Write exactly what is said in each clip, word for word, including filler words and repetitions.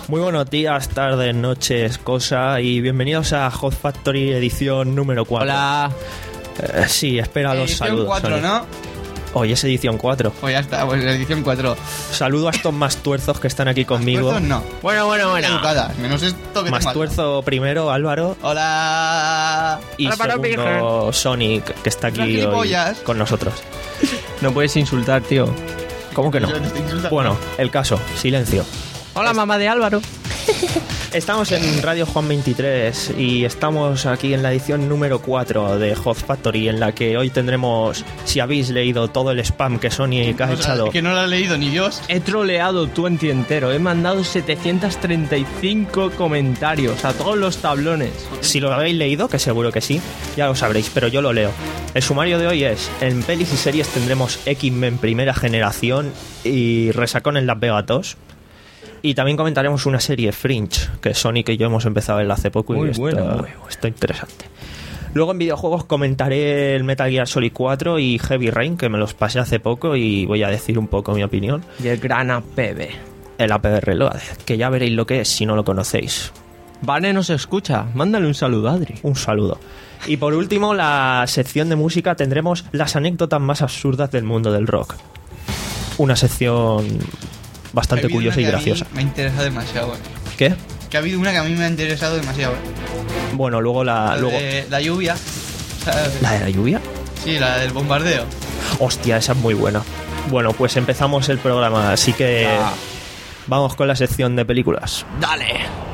Muy buenos días, tardes, noches, cosa, y bienvenidos a Hot Factory edición número cuatro. Hola. Eh, sí, espera los edición saludos. cuatro, Sonic. ¿no? Hoy es edición cuatro. Pues ya está, pues edición cuatro. Saludo a estos más tuerzos que están aquí conmigo. Tuerzos no. Bueno, bueno, bueno. Educadas, menos esto que Más tengo al lado. tuerzo primero, Álvaro. Hola. Y Hola, para segundo, Sonic, que está aquí Hola, hoy gilipollas. con nosotros. No puedes insultar, tío. ¿Cómo que no? Yo te estoy insultando. Bueno, el caso, silencio. Hola, mamá de Álvaro. Estamos en Radio Juan veintitrés y estamos aquí en la edición número cuatro de Hot Factory, en la que hoy tendremos, si habéis leído todo el spam que Sonic ha O sea, echado. que no lo ha leído ni Dios. He troleado Twenty entero. He mandado setecientos treinta y cinco comentarios a todos los tablones. Si lo habéis leído, que seguro que sí, ya lo sabréis, pero yo lo leo. El sumario de hoy es: en pelis y series tendremos X-Men primera generación y Resacón en Las Vegas dos. Y también comentaremos una serie, Fringe, que Sonic y yo hemos empezado a verla hace poco Muy y está, buena, muy está interesante. Luego en videojuegos comentaré el Metal Gear Solid cuatro y Heavy Rain, que me los pasé hace poco y voy a decir un poco mi opinión. Y el gran A P B. El A P B Reload, que ya veréis lo que es si no lo conocéis. Vane nos escucha. Mándale un saludo, Adri. Un saludo. Y por último, la sección de música, tendremos las anécdotas más absurdas del mundo del rock. Una sección bastante Ha habido curiosa una y que a mí graciosa. Me ha interesado demasiado. eh. ¿Qué? Que ha habido una que a mí me ha interesado demasiado. eh. Bueno, luego la... La luego, de la lluvia. ¿Sabes? ¿La de la lluvia? Sí, la del bombardeo. Hostia, esa es muy buena. Bueno, pues empezamos el programa, así que Ah. vamos con la sección de películas. Dale.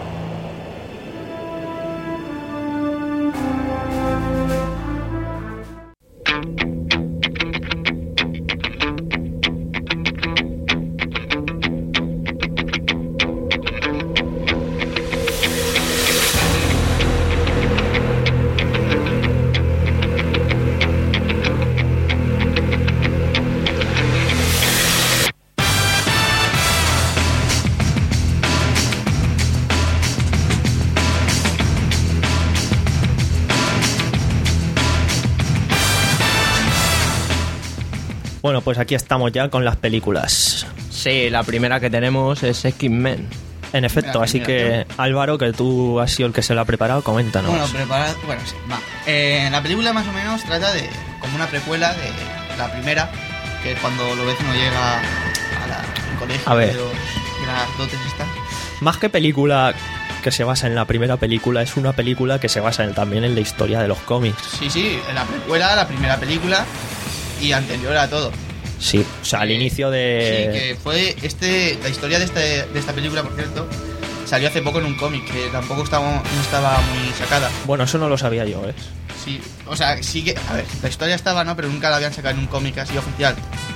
Bueno, pues aquí estamos ya con las películas. Sí, la primera que tenemos es X-Men. En efecto, Mira, así mira, que Álvaro, que tú has sido el que se lo ha preparado, coméntanos. Bueno, preparad. Bueno, sí, va. Eh, la película más o menos trata de como una precuela de la primera, que es cuando lo vecino llega a la, al colegio A ver. de, los- de las dotes estas. Más que película que se basa en la primera película, es una película que se basa en- también en la historia de los cómics. Sí, sí, en la precuela, la primera película y anterior a todo. Sí, o sea, al Eh, inicio Sí, de... que fue este, la historia de, este, de esta película, por cierto, salió hace poco en un cómic que tampoco estaba, no estaba muy sacada. Bueno, eso no lo sabía yo, ¿eh? Sí, o sea, sí que, a ver, la historia estaba, ¿no? Pero nunca la habían sacado en un cómic así oficial.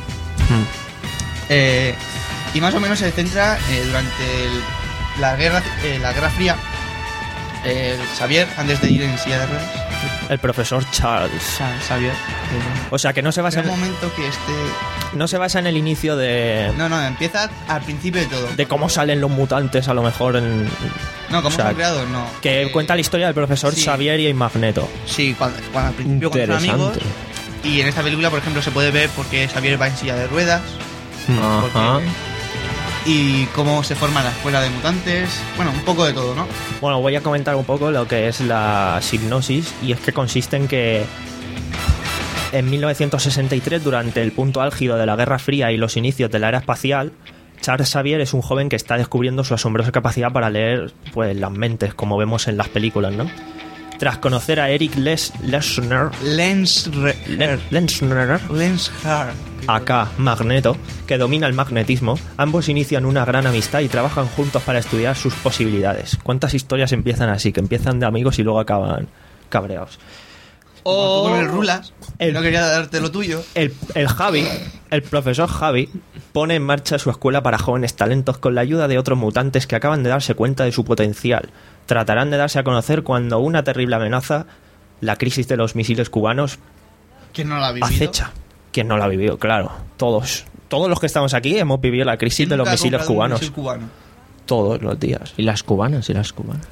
Eh, y más o menos se centra eh, durante el- la guerra eh, la Guerra Fría. eh, Xavier, antes de ir en silla de ruedas. El profesor Charles. Xavier. O sea, que no se basa Era un en, momento que este. no se basa en el inicio de... No, no, empieza al principio de todo. de cómo salen los mutantes, a lo mejor en... No, cómo o sea, son creados, no. Que Eh, cuenta la historia del profesor sí. Xavier y Magneto. Sí, cuando, cuando al principio cuando son amigos. Interesante. Y en esta película, por ejemplo, se puede ver por qué Xavier va en silla de ruedas. porque- Ajá. Y cómo se forma la escuela de mutantes. Bueno, un poco de todo, ¿no? Bueno, voy a comentar un poco lo que es la sinopsis, y es que consiste en que en mil novecientos sesenta y tres, durante el punto álgido de la Guerra Fría y los inicios de la era espacial, Charles Xavier es un joven que está descubriendo su asombrosa capacidad para leer, pues, las mentes, como vemos en las películas, ¿no? Tras conocer a Eric Les Lesnar, Lens. Le- Lesnar, Lens Hard. acá Magneto, que domina el magnetismo, ambos inician una gran amistad y trabajan juntos para estudiar sus posibilidades. ¿Cuántas historias empiezan así? Que empiezan de amigos y luego acaban cabreados. O con el Rulas. el- No quería darte lo tuyo. El, el Javi, el profesor Javi, pone en marcha su escuela para jóvenes talentos con la ayuda de otros mutantes que acaban de darse cuenta de su potencial. Tratarán de darse a conocer cuando una terrible amenaza, la crisis de los misiles cubanos, ¿Quién no la ha vivido? acecha. ¿Quién no la ha vivido? Claro, todos. Todos los que estamos aquí hemos vivido la crisis ¿Quién de los nunca ha misiles comprado un cubanos. misil cubano? Todos los días. Y las cubanas, y las cubanas.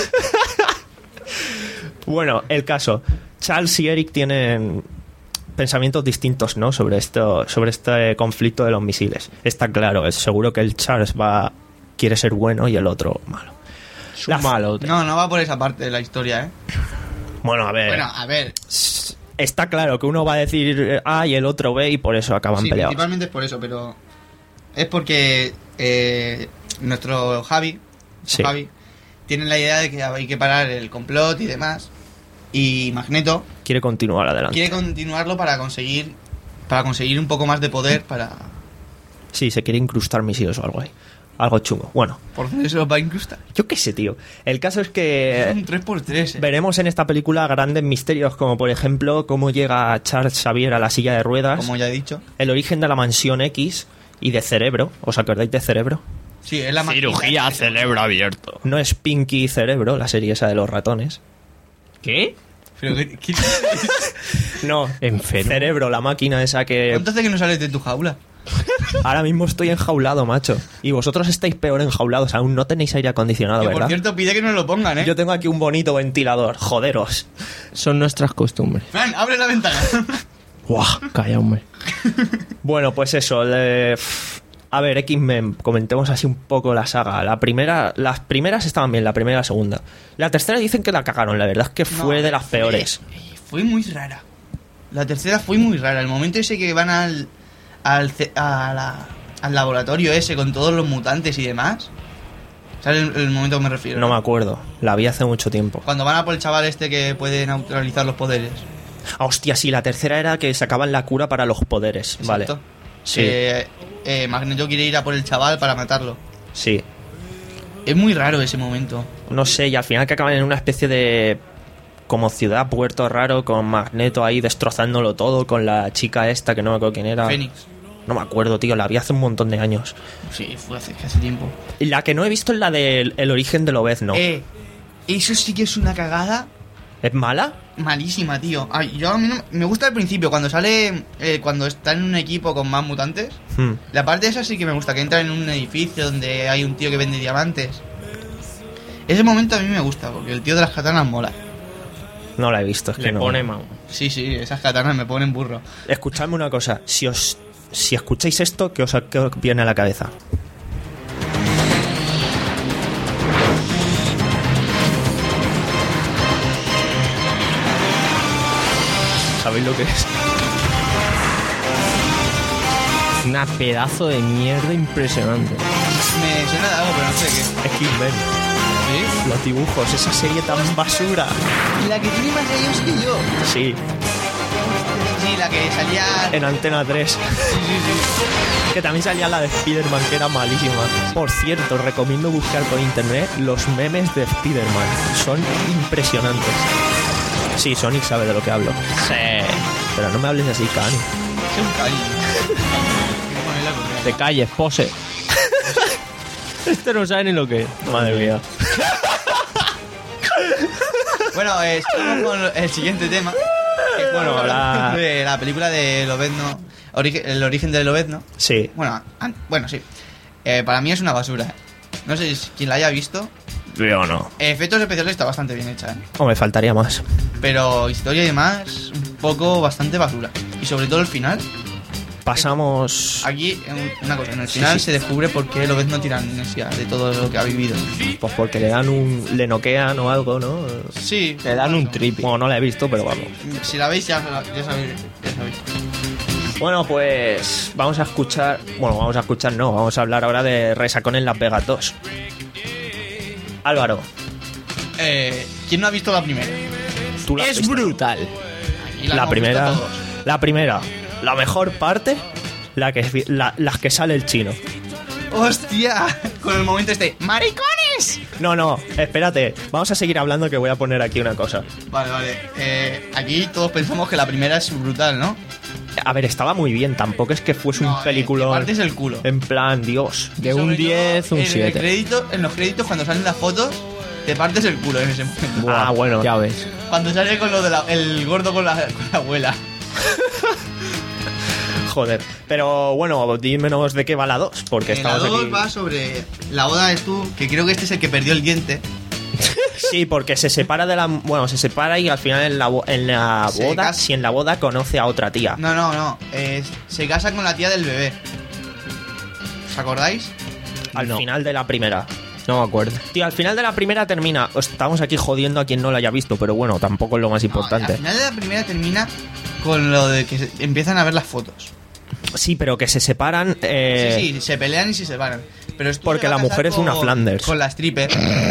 Bueno, el caso. Charles y Eric tienen pensamientos distintos, ¿no? Sobre esto, sobre este conflicto de los misiles. Está claro, es seguro que el Charles va quiere ser bueno y el otro malo. Es La- un malo. No, no va por esa parte de la historia, ¿eh? Bueno, a ver, Bueno, a ver, está claro que uno va a decir A y el otro B y por eso acaban sí, peleados. principalmente es por eso, pero es porque eh, nuestro Javi, Sí. Javi tiene la idea de que hay que parar el complot y demás, y Magneto Quiere continuar adelante. quiere continuarlo para conseguir para conseguir un poco más de poder para... Sí, se quiere incrustar misiles o algo ahí. Algo chungo. Bueno, ¿Por dónde se los va a incrustar? yo qué sé, tío. El caso es que Es un tres por tres, ¿eh? veremos en esta película grandes misterios, como por ejemplo cómo llega Charles Xavier a la silla de ruedas, Como ya he dicho. el origen de la mansión X y de Cerebro. ¿Os acordáis de Cerebro? Sí, es la maquinita. cerebro abierto. No es Pinky y Cerebro, la serie esa de los ratones. ¿Qué? Pero ¿qué- qué- No, Enfermo. Cerebro, la máquina esa que... ¿Cuánto hace que no sales de tu jaula? Ahora mismo estoy enjaulado, macho. Y vosotros estáis peor enjaulados. Aún no tenéis aire acondicionado, Que, ¿verdad? por cierto, pide que nos lo pongan, ¿eh? Yo tengo aquí un bonito ventilador. Joderos. Son nuestras costumbres. Fran, abre la ventana. Guau, calla, hombre. Bueno, pues eso. le- A ver, X-Men, comentemos así un poco la saga. La primera, las primeras estaban bien, la primera y la segunda. La tercera dicen que la cagaron, la verdad es que fue No, de las fue- peores. Fue muy rara. La tercera fue muy rara. El momento ese que van al al, ce- a la- al laboratorio ese con todos los mutantes y demás. ¿Sabes el, el momento que me refiero? No me acuerdo, la vi hace mucho tiempo. Cuando van a por el chaval este que puede neutralizar los poderes. Ah, hostia, sí, la tercera era que sacaban la cura para los poderes. Vale. Exacto. Sí, Eh, eh, Magneto quiere ir a por el chaval para matarlo. sí. Es muy raro ese momento. No sé, y al final que acaban en una especie de... como ciudad, puerto raro, con Magneto ahí destrozándolo todo, con la chica esta que no me acuerdo quién era. Fénix. No me acuerdo, tío, la vi hace un montón de años. Sí, fue hace, hace tiempo. Y la que no he visto es la del el origen de Lobezno. Eh, eso sí que es una cagada ¿Es mala? malísima, tío. Ay, yo a mí no, me gusta al principio, cuando sale, eh, cuando está en un equipo con más mutantes. Hmm. La parte esa sí que me gusta, que entra en un edificio donde hay un tío que vende diamantes. Ese momento a mí me gusta, porque el tío de las katanas mola. No la he visto, es que Le no. pone mao. Sí, sí, esas katanas me ponen burro. Escuchadme una cosa, si os si escucháis esto, ¿qué os, qué os viene a la cabeza? ¿Sabéis lo que es? Una pedazo de mierda impresionante. Me suena de algo, pero no sé qué. X-Men, ¿Sí? los dibujos, esa serie tan basura. La que tiene más años que yo. Sí, Sí, la que salía... en Antena tres. Sí, sí, sí. Que también salía la de Spider-Man, que era malísima. Por cierto, recomiendo buscar por internet los memes de Spider-Man. Son impresionantes. Sí, Sonic sabe de lo que hablo. Sí. Pero no me hables así, Cani. Es un cariño. Te calles, pose. Este no sabe ni lo que es. Madre mía. Bueno, eh, estamos con el siguiente tema. Que, Bueno, hablamos la- de la película de Lobezno, Origi- el origen de Lobezno. Sí. Bueno, an- bueno, sí. Eh, para mí es una basura. No sé si quien la haya visto. Yo no. Efectos especiales está bastante bien hecha, ¿eh? O me faltaría más. Pero historia y demás, un poco bastante basura. Y sobre todo el final. Pasamos... Aquí, en- una cosa, en el Sí, final sí. se descubre por qué Lobezno tiene amnesia de todo lo que ha vivido. Pues porque le dan un... le noquean o algo, ¿no? Sí. Te dan un bueno, trip. Bueno, no la he visto, pero vamos. Si la veis ya, ya sabéis. Ya sabéis. Bueno, pues vamos a escuchar... Bueno, vamos a escuchar, no. Vamos a hablar ahora de Resacón en Las Vegas dos. Álvaro, Eh, ¿Quién no ha visto la primera? tú la has Es visto. brutal. Aquí La hemos primera... visto todos. La primera. La mejor parte... La que, la, las que sale el chino. ¡Hostia! Con el momento este. ¡Maricones! No, no, espérate. Vamos a seguir hablando que voy a poner aquí una cosa. Vale, vale. Eh, aquí todos pensamos que la primera es brutal, ¿no? A ver, estaba muy bien. Tampoco es que fuese No, un eh, película. te partes el culo. En plan, Dios. De Sobre un todo diez, un en el siete. crédito, en los créditos, cuando salen las fotos, te partes el culo en ese momento. Ah, bueno. Ya ves. Cuando sale con lo de la- el gordo con la, con la abuela. Joder. Pero bueno, dímenos de qué va la dos. Porque Eh, la estamos dos aquí. va sobre la boda de Stu, que creo que este es el que perdió el diente. Sí, porque se separa de la. Bueno, se separa y al final en la, bo- en la Se boda, casa- si en la boda conoce a otra tía. No, no, no. eh, se casa con la tía del bebé. ¿Os acordáis? Al No. final de la primera. No me acuerdo. Tío, al final de la primera termina. Estamos aquí jodiendo a quien no la haya visto, pero bueno, tampoco es lo más No, importante. al final de la primera termina con lo de que se- empiezan a ver las fotos. Sí, pero que se separan. eh, Sí, sí, se pelean y se separan. Pero esto Porque se va la a casar mujer es una con- Flanders. Con la stripper.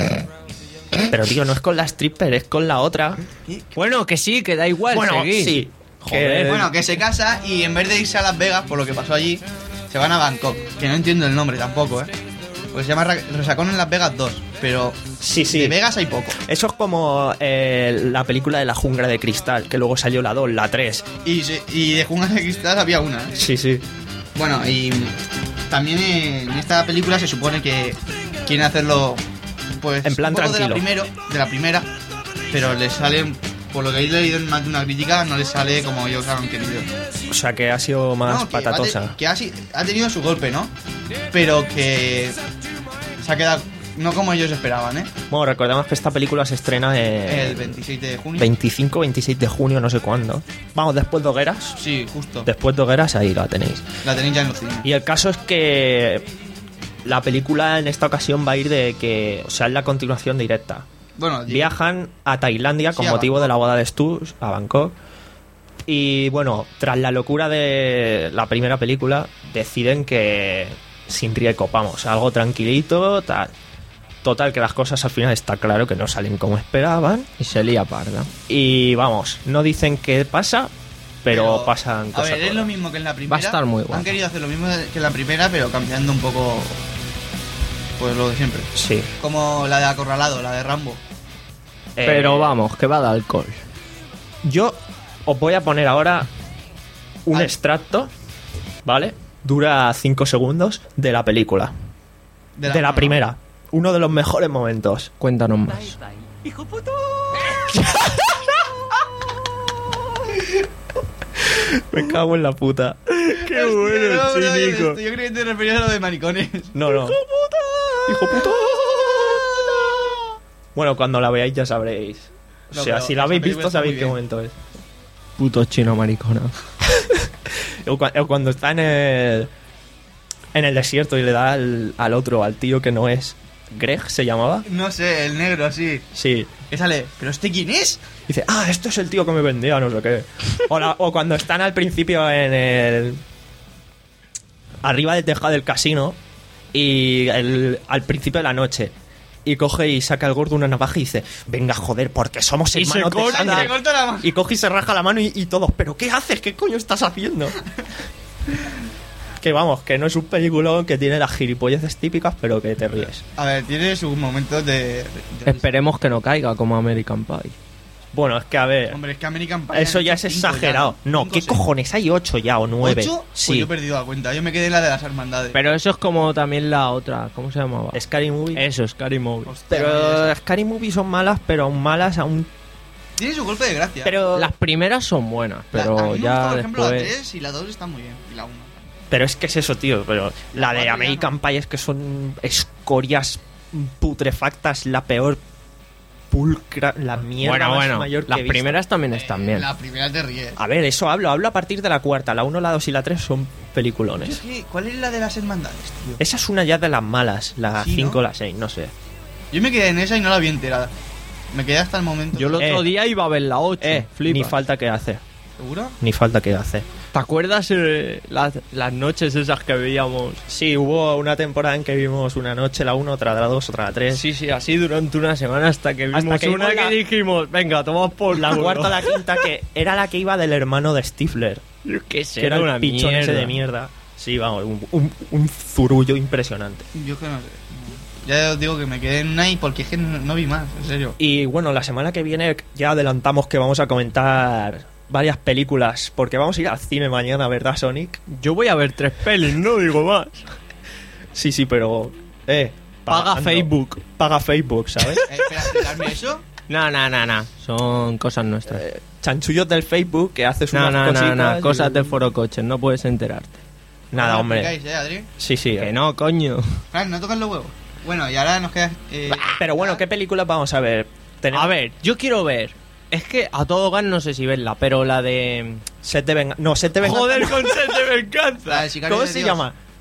Pero tío, no es con la stripper, es con la otra. Bueno, que sí, que da igual. bueno, seguid. sí. Joder. Que- Bueno, que se casa y en vez de irse a Las Vegas, por lo que pasó allí, se van a Bangkok. Que no entiendo el nombre tampoco, ¿eh? Pues se llama Ra- Resacón en Las Vegas dos. Pero Sí, sí. de Vegas hay poco. Eso es como eh, la película de la jungla de cristal, que luego salió la dos, la tres. Y, se- y de Jungla de Cristal había una, ¿eh? Sí, sí. Bueno, y también en esta película se supone que quieren hacerlo pues En plan un poco de la, tranquilo. primero, de la primera, pero les sale, por lo que he leído en más de una crítica, no les sale como ellos han querido. O sea, que ha sido más No, que patatosa. ha te- Que ha, si- ha tenido su golpe, ¿no? Pero que se ha quedado no como ellos esperaban, ¿eh? Bueno, recordemos que esta película se estrena El el veintiséis de junio. veinticinco veintiséis de junio, no sé cuándo. Vamos, después de Hogueras. Sí, justo. Después de Hogueras, ahí la tenéis. La tenéis ya en los cines. Y el caso es que la película en esta ocasión va a ir de que, o sea, es la continuación directa. Bueno, di- Viajan a Tailandia con Sí, a motivo Bangkok. de la boda de Stu, a Bangkok. Y bueno, tras la locura de la primera película, deciden que sin riesgo, vamos, algo tranquilito, tal. Total, que las cosas al final está claro que no salen como esperaban. Y se lía parda. Y vamos, no dicen qué pasa, pero, pasan A cosas. ver, es buenas. lo mismo que en la primera. Va a estar muy guapo. Han querido hacer lo mismo que en la primera, pero cambiando un poco. Pues lo de siempre. Sí. Como la de Acorralado, la de Rambo. Eh, Pero vamos, que va de alcohol. Yo os voy a poner ahora un Ah. extracto, ¿vale? Dura cinco segundos de la película. De la, uno, ¿no? primera. Uno de los mejores momentos. Cuéntanos más. Me cago en la puta. Qué bueno, No, no, no, cínico. esto, yo creí que te referías a lo de maricones. No, no. ¡Hijo puta! ¡Hijo puta! Bueno, cuando la veáis ya sabréis. O No, sea, pero si la esa habéis película visto está muy sabéis qué bien. momento es. Puto chino maricona. O cua- o cuando está en el en el desierto y le da al, al otro, al tío que no es Greg, ¿se llamaba? No sé, el negro así. Sí. Que sale, ¿pero este quién es? Dice, ah, esto es el tío que me vendía, no sé qué. O, la- o cuando están al principio en el arriba del tejado del casino y el- al principio de la noche. Y coge y saca el gordo una navaja y dice, venga, joder, porque somos Y se hermanos de corta, sangre". Se corta la mano. Y coge y se raja la mano y, y todos, ¿pero qué haces? ¿Qué coño estás haciendo? Que vamos, que no es un peliculón que tiene las gilipolleces típicas, pero que te ríes. A ver, tiene sus momentos de. de- de- Esperemos que no caiga como American Pie. Bueno, es que a ver, Hombre, es que American Pie. eso han ya hecho es cinco exagerado. ya, No, cinco, ¿qué seis. cojones? Hay ocho ya o nueve. ¿Ocho? Sí. Pues yo he perdido la cuenta. Yo me quedé en la de las hermandades. Pero eso es como también la otra. ¿Cómo se llamaba? Scary Movie. Eso, Scary Movie. Hostia, Pero vaya, Scary Movie son malas, pero aún malas aún. tiene su golpe de gracia. Pero, Las primeras son buenas, La- pero a mí me gusta, ya por ejemplo, la después... tres y la dos están muy bien. Y la uno. pero es que es eso, tío. Pero la de cuatro ya American Pie es que son escorias putrefactas, la peor pulcra, la mierda Bueno, más bueno, mayor que las he visto. primeras también están bien. La primera te ríes. A ver, eso hablo, hablo a partir de la cuarta. La uno, la dos y la tres son Es peliculones. que, ¿cuál es la de las hermandades, tío? Esa es una ya de las malas, la Sí, cinco ¿no? o la seis, no sé. Yo me quedé en esa y no la vi enterada. Me quedé hasta el momento. Yo el otro Eh. día iba a ver la ocho. Eh, flipas. ni falta que hace. ¿Seguro? Ni falta que hace. ¿Te acuerdas eh, las, las noches esas que veíamos? Sí, hubo una temporada en que vimos una noche la uno, otra la dos, otra la tres. Sí, sí, así durante una semana hasta que vimos Hasta que una vimos la- que dijimos, venga, tomamos por La culo. cuarta, la quinta, que era la que iba del hermano de Stifler. Yo qué sé, Que era una el pichón ese mierda. de mierda. Sí, vamos, un, un, un zurullo impresionante. Yo que no sé. Ya os digo que me quedé en una y porque es que no, no vi más, en serio. Y bueno, la semana que viene ya adelantamos que vamos a comentar varias películas, porque vamos a ir al cine mañana, ¿verdad, Sonic? Yo voy a ver tres pelis, no digo más. Sí, sí, pero... Eh, Paga pagando. Facebook. Paga Facebook, ¿sabes? Eh, espera, explicarme eso. No, no, no, no. Son cosas nuestras. Eh, chanchullos del Facebook que haces no, unas no, no, cositas no. y- Cosas de foro coches, no puedes enterarte. Nada, ¿No me hombre. explicáis, eh, Adri? Sí, sí. Que eh. no, coño. Fran, no tocan los huevos. Bueno, y ahora nos queda. Eh, Pero bueno, ¿qué películas vamos a ver? Tenemos A ver, yo quiero ver. Es que a todo gas no sé si verla, pero la de. Set de venganza. No, Set de venganza. Joder, con set de La venganza. del sicario ¿Cómo de se Dios. llama?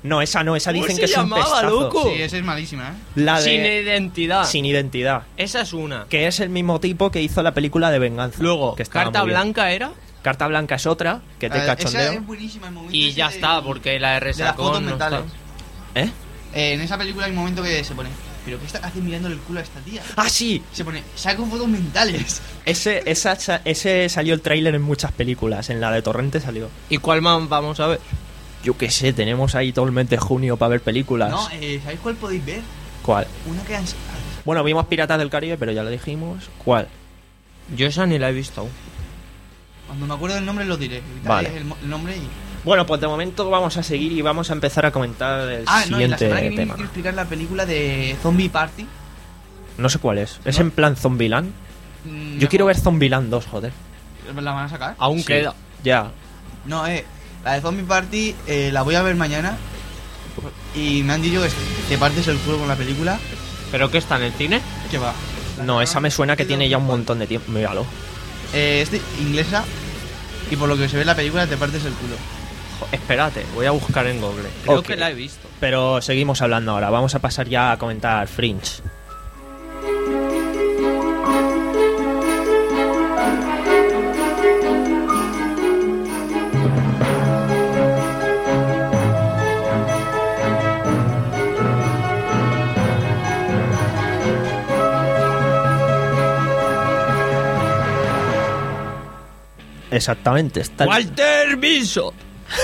No, esa no, esa ¿Cómo dicen se que es un llamaba, pestazo. loco? Sí, esa es malísima, ¿eh? La de Sin identidad. Sin identidad. Esa es una. Que es el mismo tipo que hizo la película de Venganza. Luego, que estaba Carta muy bien. Blanca era. Carta Blanca es otra, que te La- Esa cachondeo. es buenísima, el momento Y ese ya de- está, porque la de de las Resacón fotos no mentales. está. ¿Eh? Eh, en esa película hay un momento que se pone, ¿pero qué está hace mirándole el culo a esta tía? ¡Ah, sí! Se pone, saco fotos mentales. Ese, esa, ese salió el tráiler en muchas películas. En la de Torrente salió. ¿Y cuál más vamos a ver? Yo qué sé, tenemos ahí todo el mes de junio para ver películas. No, eh, ¿sabéis cuál podéis ver? ¿Cuál? Una que han... Bueno, vimos Piratas del Caribe, pero ya lo dijimos. ¿Cuál? Yo esa ni la he visto aún. Cuando me acuerdo del nombre lo diré. Vale. El, mo- el nombre y... Bueno, pues de momento vamos a seguir y vamos a empezar a comentar el Ah, no, y la siguiente semana que viene tema. quiero explicar la película de Zombie Party. No sé cuál es. ¿Es No. en plan Zombieland? Mm, Yo quiero mejor. ver Zombieland dos, joder. ¿La van a sacar? Aún Sí. queda. Ya. No, eh, la de Zombie Party eh, la voy a ver mañana. Y me han dicho que te partes el culo con la película. ¿Pero qué está en el cine? ¿Qué va? No, esa me suena que tiene ya un montón de tiempo. Míralo. Eh, es de inglesa. Y por lo que se ve en la película te partes el culo. Jo, espérate, voy a buscar en Google. Creo Ok. que la he visto. Pero seguimos hablando ahora. Vamos a pasar ya a comentar Fringe. Exactamente. Está el- ¡Walter Bishop!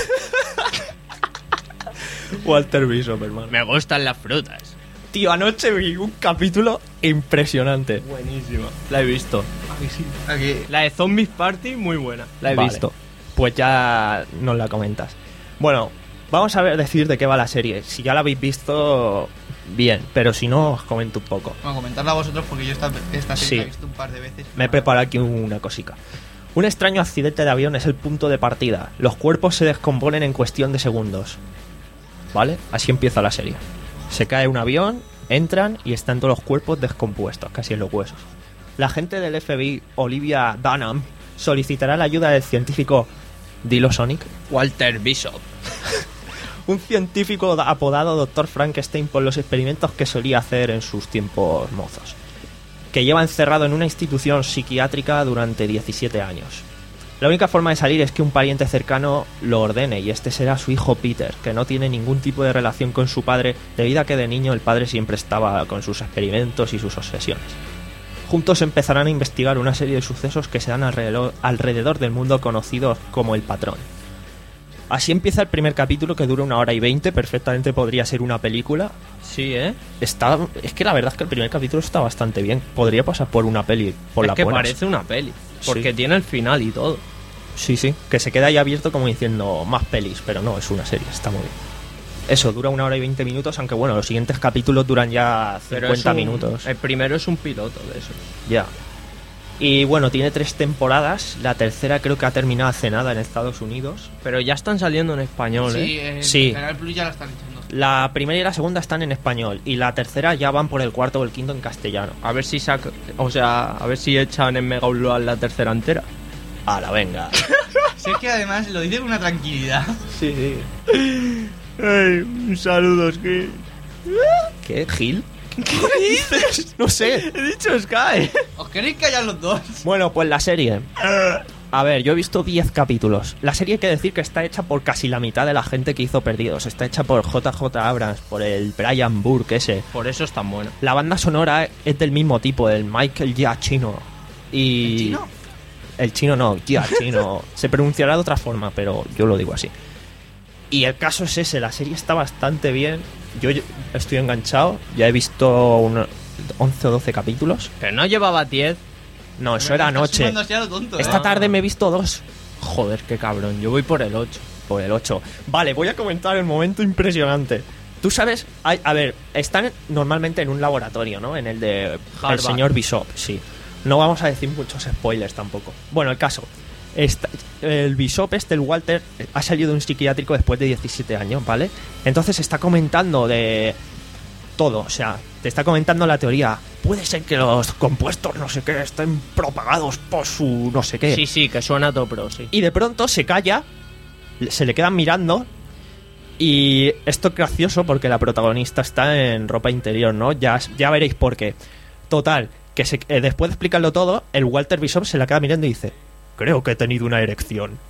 Walter Bishop, hermano. Me gustan las frutas. Tío, anoche vi un capítulo impresionante. Buenísima. La he visto. Aquí. La de Zombies Party, muy buena. La he Vale. visto. Pues ya nos la comentas. Bueno, vamos a ver decir de qué va la serie. Si ya la habéis visto, bien. Pero si no, os comento un poco. Bueno, comentarla a vosotros porque yo esta, esta serie Sí. la he visto un par de veces. Me he preparado aquí una cosica. Un extraño accidente de avión es el punto de partida. Los cuerpos se descomponen en cuestión de segundos. ¿Vale? Así empieza la serie. Se cae un avión, entran y están todos los cuerpos descompuestos, casi en los huesos. La agente del F B I, Olivia Dunham, solicitará la ayuda del científico Dilo Sonic, Walter Bishop. un científico apodado doctor Frankenstein por los experimentos que solía hacer en sus tiempos mozos, que lleva encerrado en una institución psiquiátrica durante diecisiete años. La única forma de salir es que un pariente cercano lo ordene, y este será su hijo Peter, que no tiene ningún tipo de relación con su padre debido a que de niño el padre siempre estaba con sus experimentos y sus obsesiones. Juntos empezarán a investigar una serie de sucesos que se dan alrededor, alrededor del mundo conocidos como el Patrón. Así empieza el primer capítulo, que dura una hora y veinte, perfectamente podría ser una película. Sí, ¿eh? Está, es que la verdad es que el primer capítulo está bastante bien. Podría pasar por una peli, por es la que buenas. parece una peli. Porque Sí. tiene el final y todo. Sí, sí, que se queda ahí abierto como diciendo más pelis, pero no, es una serie, está muy bien. Eso, dura una hora y veinte minutos, aunque bueno, los siguientes capítulos duran ya Pero cincuenta es un- minutos. El primero es un piloto de eso. Ya. Y bueno, tiene tres temporadas, la tercera creo que ha terminado hace nada en Estados Unidos. Pero ya están saliendo en español, ¿eh? Sí, eh, Sí. en Canal Plus ya la están echando. La primera y la segunda están en español, y la tercera ya van por el cuarto o el quinto en castellano. A ver si saca, o sea, a ver si echan en Mega Upload la tercera entera. A la venga. Si es que además lo dice con una tranquilidad. Sí, sí. Ay, un saludo, Sky. ¿Qué? ¿Gil? ¿Qué dices? No sé. He dicho Sky. ¿Os queréis callar los dos? Bueno, pues la serie. A ver, yo he visto diez capítulos. La serie hay que decir que está hecha por casi la mitad de la gente que hizo Perdidos. Está hecha por J J Abrams, por el Brian Burke ese. Por eso es tan buena. La banda sonora es del mismo tipo, del Michael Giacchino. Y... ¿El chino? El chino no, Giacchino. Se pronunciará de otra forma, pero yo lo digo así. Y el caso es ese, la serie está bastante bien. Yo estoy enganchado, ya he visto unos once o doce capítulos. Pero no llevaba diez. No, eso era Estás anoche. sumando así a lo tonto, ¿eh? Esta tarde me he visto dos. Joder, qué cabrón. Yo voy por el ocho. Por el ocho. Vale, voy a comentar el momento impresionante. Tú sabes, hay, a ver, están normalmente en un laboratorio, ¿no? En el de el Harvard. señor Bishop, sí. No vamos a decir muchos spoilers tampoco. Bueno, el caso. Está- el Bishop este, el Walter, ha salido de un psiquiátrico después de diecisiete años, ¿vale? Entonces está comentando de todo, o sea, te está comentando la teoría. Puede ser que los compuestos, no sé qué, estén propagados por su no sé qué. Sí, sí, que suena todo pro, sí. Y de pronto se calla, se le quedan mirando Y esto es gracioso porque la protagonista está en ropa interior, ¿no? Ya, ya veréis por qué. Total, que se, eh, después de explicarlo todo, el Walter Bishop se la queda mirando y dice: creo que he tenido una erección.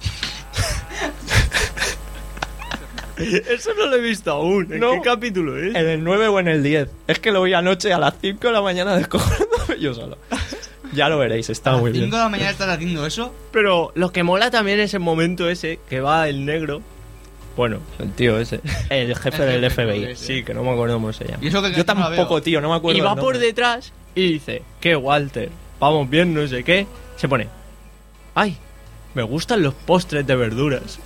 Eso no lo he visto aún. ¿En No. qué capítulo es? ¿En el nueve o en el diez? Es que lo vi anoche a las cinco de la mañana descojonándome yo solo. Ya lo veréis, está A las muy bien. cinco de la mañana estás haciendo eso. Pero lo que mola también es el momento ese que va el negro. Bueno, el tío ese. El jefe El del jefe, F B I. creo que Sí, que no me acuerdo cómo se llama. Y eso que Yo casi no la tampoco, veo. tío, no me acuerdo. Y va el por nombre. detrás y dice: ¿qué, Walter? Vamos bien, no sé qué. Se pone: ay, me gustan los postres de verduras.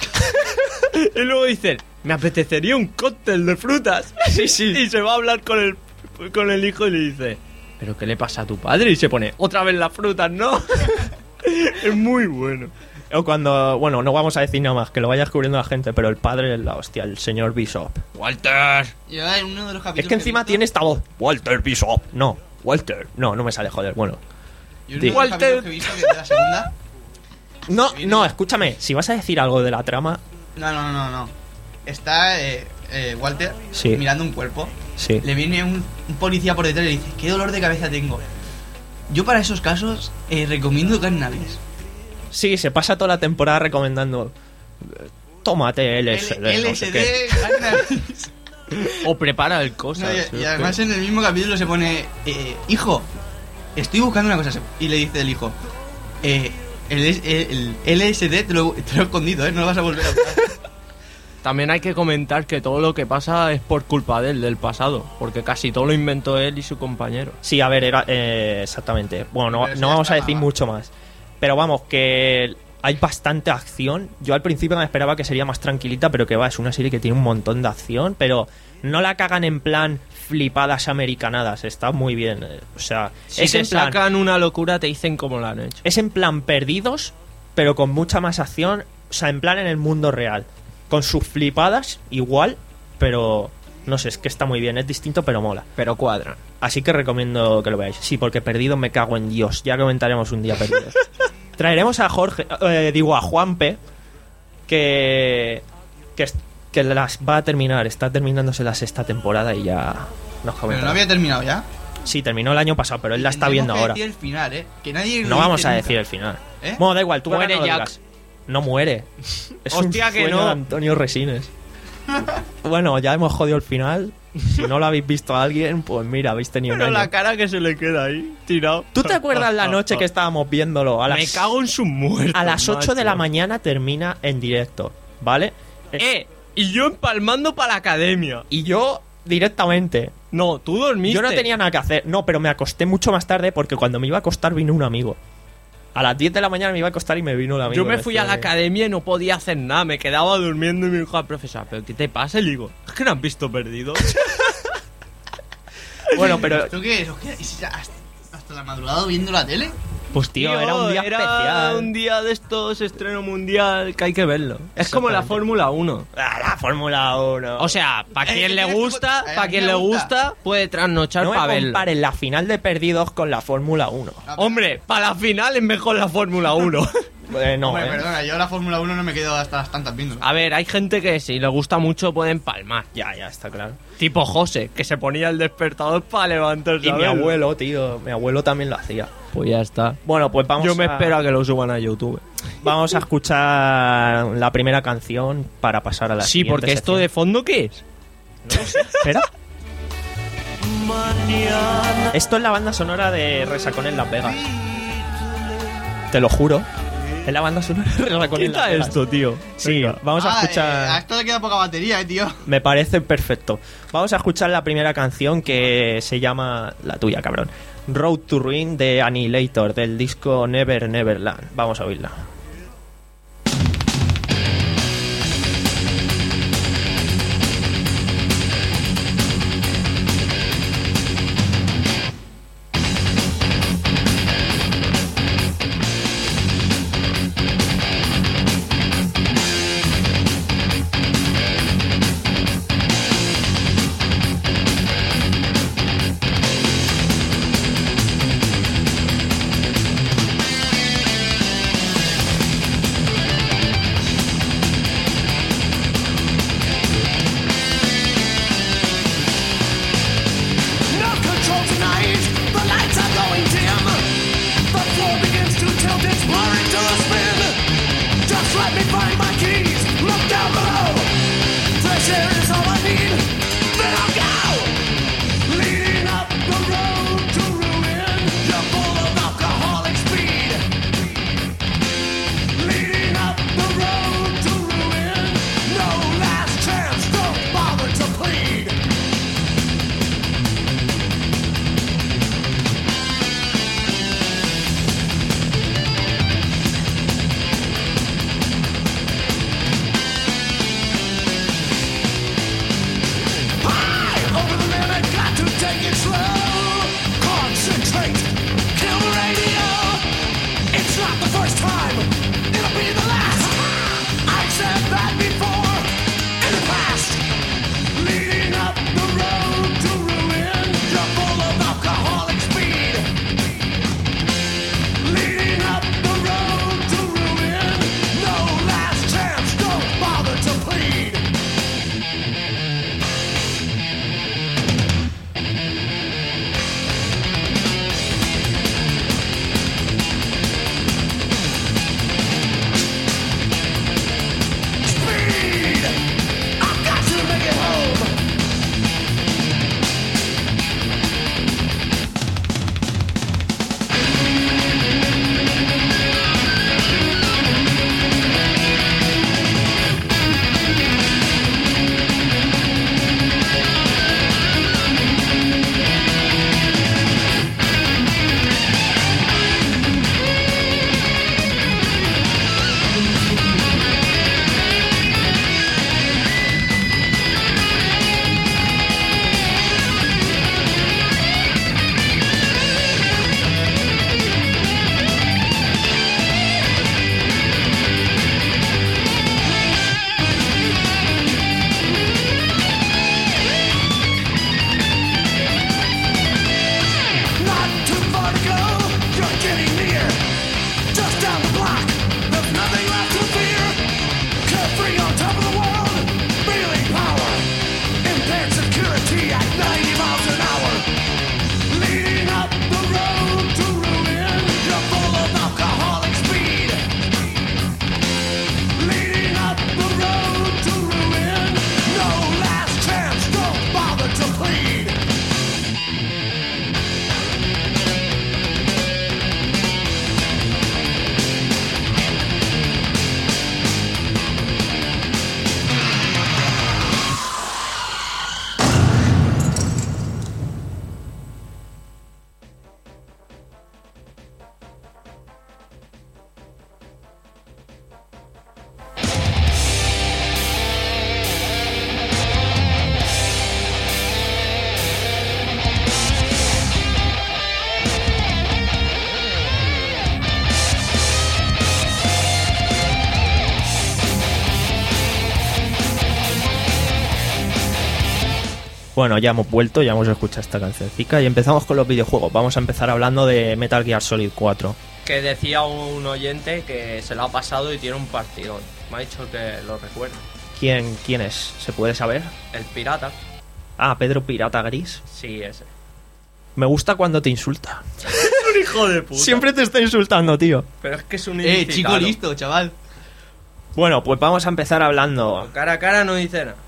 Y luego dice: me apetecería un cóctel de frutas. Sí, sí. Y se va a hablar con el, con el hijo y le dice: ¿pero qué le pasa a tu padre? Y se pone: otra vez las frutas, ¿no? Es muy bueno. O cuando, bueno, no vamos a decir nada más, que lo vaya descubriendo la gente, pero el padre es la hostia, el señor Bishop. Walter. Yo en uno de los capítulos Es que encima he visto- tiene esta voz. Walter Bishop. No, Walter. No, no me sale, joder. Bueno. Yo en Di- uno de los Walter. capítulos que he visto que es de la segunda. No, no, escúchame. Si vas a decir algo de la trama, No, no, no, no. Está eh, eh, Walter Sí. mirando un cuerpo. sí. Le viene un, un policía por detrás y le dice: ¿qué dolor de cabeza tengo? Yo para esos casos eh, recomiendo cannabis. Sí, se pasa toda la temporada recomendando. eh, Tómate L S D. L- no sé qué. L S D, cannabis. O prepara el No, cosas. y, y además en el mismo capítulo se pone: eh, hijo, estoy buscando una cosa. Y le dice el hijo: eh, el, el- el L S D te lo, te lo he escondido, ¿eh? No lo vas a volver a usar. También hay que comentar que todo lo que pasa es por culpa de él, del pasado. Porque casi todo lo inventó él y su compañero. Sí, a ver, era eh, exactamente. Bueno, no, Pero eso no ya vamos a está, decir va. mucho más. Pero vamos, que hay bastante acción. Yo al principio me esperaba que sería más tranquilita, pero que va, es una serie que tiene un montón de acción, pero no la cagan en plan flipadas americanadas. Está muy bien. eh, O sea, Si es te en plan, sacan una locura, te dicen cómo lo han hecho. es en plan perdidos, pero con mucha más acción. O sea, en plan en el mundo real. Con sus flipadas, igual, pero no sé, es que está muy bien. Es distinto, pero mola. Pero cuadran. Así que recomiendo que lo veáis. Sí, porque Perdido me cago en Dios. Ya comentaremos un día Perdidos. Traeremos a Jorge, eh, digo a Juanpe, que, que es- que las va a terminar. Está terminándose la sexta temporada y ya nos Pero comentará. no había terminado ya. Sí, terminó el año pasado, pero él la está Tendremos viendo que ahora. decir el final, ¿eh? Que nadie lo No vamos dice a nunca. decir el final. ¿Eh? Bueno, da igual, tú ahora Muere no lo Jack. digas. No muere. Es Hostia, un que sueño no. de Antonio Resines. Bueno, ya hemos jodido el final. Si no lo habéis visto a alguien, pues mira, habéis tenido un Pero año. la cara que se le queda ahí, tirado. ¿Tú te acuerdas la noche que estábamos viéndolo? A las, Me cago en sus muertos. a las ocho de la macho. mañana termina en directo, ¿vale? Eh, y yo empalmando para la academia. Y yo directamente. No, tú dormiste. Yo no tenía nada que hacer. No, pero me acosté mucho más tarde porque cuando me iba a acostar vino un amigo. A las diez de la mañana me iba a acostar y me vino un amigo. Yo y me fui decía a la que- academia y no podía hacer nada. Me quedaba durmiendo y me dijo al profesor: ¿pero qué te pasa? Y le digo: ¿es que no has visto Perdido? Bueno, pero... ¿Esto qué es? ¿Os quedáis hasta, hasta la madrugada viendo la tele? Pues tío, era un día era especial. un día de estos, estreno mundial, que hay que verlo. Es como la Exactamente. Fórmula uno. Ah, la Fórmula uno. O sea, para Eh, quien ¿qué le tienes que gusta, contar? Eh, para a quien mí le me gusta. gusta, puede trasnochar no me para verlo. compares la final de Perdidos con la Fórmula uno. Hombre, para la final es mejor la Fórmula uno. Eh, no, Hombre, eh. perdona, yo la Fórmula uno no me quedo hasta las tantas viendo. A ver, hay gente que si le gusta mucho puede empalmar. Ya, ya, está claro. Tipo José, que se ponía el despertador para levantarse. Y a mi verlo. abuelo, tío, mi abuelo también lo hacía. Pues ya está. Bueno, pues vamos Yo me a... espero a que lo suban a YouTube. Vamos a escuchar la primera canción para pasar a la Sí, siguiente porque esto sección. de fondo, ¿qué es? No lo sé. Espera. Esto es la banda sonora de Resacón en Las Vegas. Te lo juro. Es la banda sonora de Resacón en Las Quita Vegas. esto, tío. Sí, Venga. vamos a Ah, escuchar... eh, a esto le queda poca batería, eh, tío. Me parece perfecto. Vamos a escuchar la primera canción que se llama... La tuya, cabrón. Road to Ruin de Annihilator, del disco Never Neverland. Vamos a oírla. not the first time, it'll be the last. I've said that before in the past. Leading up the road to ruin, you're full of alcoholic speed. Leading up the road to ruin, no last chance, don't bother to plead. Speed! I've got to make it home. Not too far to go, you're getting near. Just down the block, there's nothing left to fear. Carefree on top of the world, feeling power. Impaired security at ninety miles an hour. Leading up the road to ruin, you're full of alcoholic speed. Leading up the road to ruin, no last chance, don't bother to plead. Bueno, ya hemos vuelto, ya hemos escuchado esta cancioncica y empezamos con los videojuegos. Vamos a empezar hablando de Metal Gear Solid cuatro. Que decía un oyente que se lo ha pasado y tiene un partidón. Me ha dicho que lo recuerda. ¿Quién, quién es? ¿Se puede saber? El pirata. Ah, Pedro Pirata Gris. Sí, ese. Me gusta cuando te insulta. Un hijo de puta. Siempre te está insultando, tío. Pero es que es un Eh, ilicitano. chico listo, chaval. Bueno, pues vamos a empezar hablando. Cara a cara no dice nada.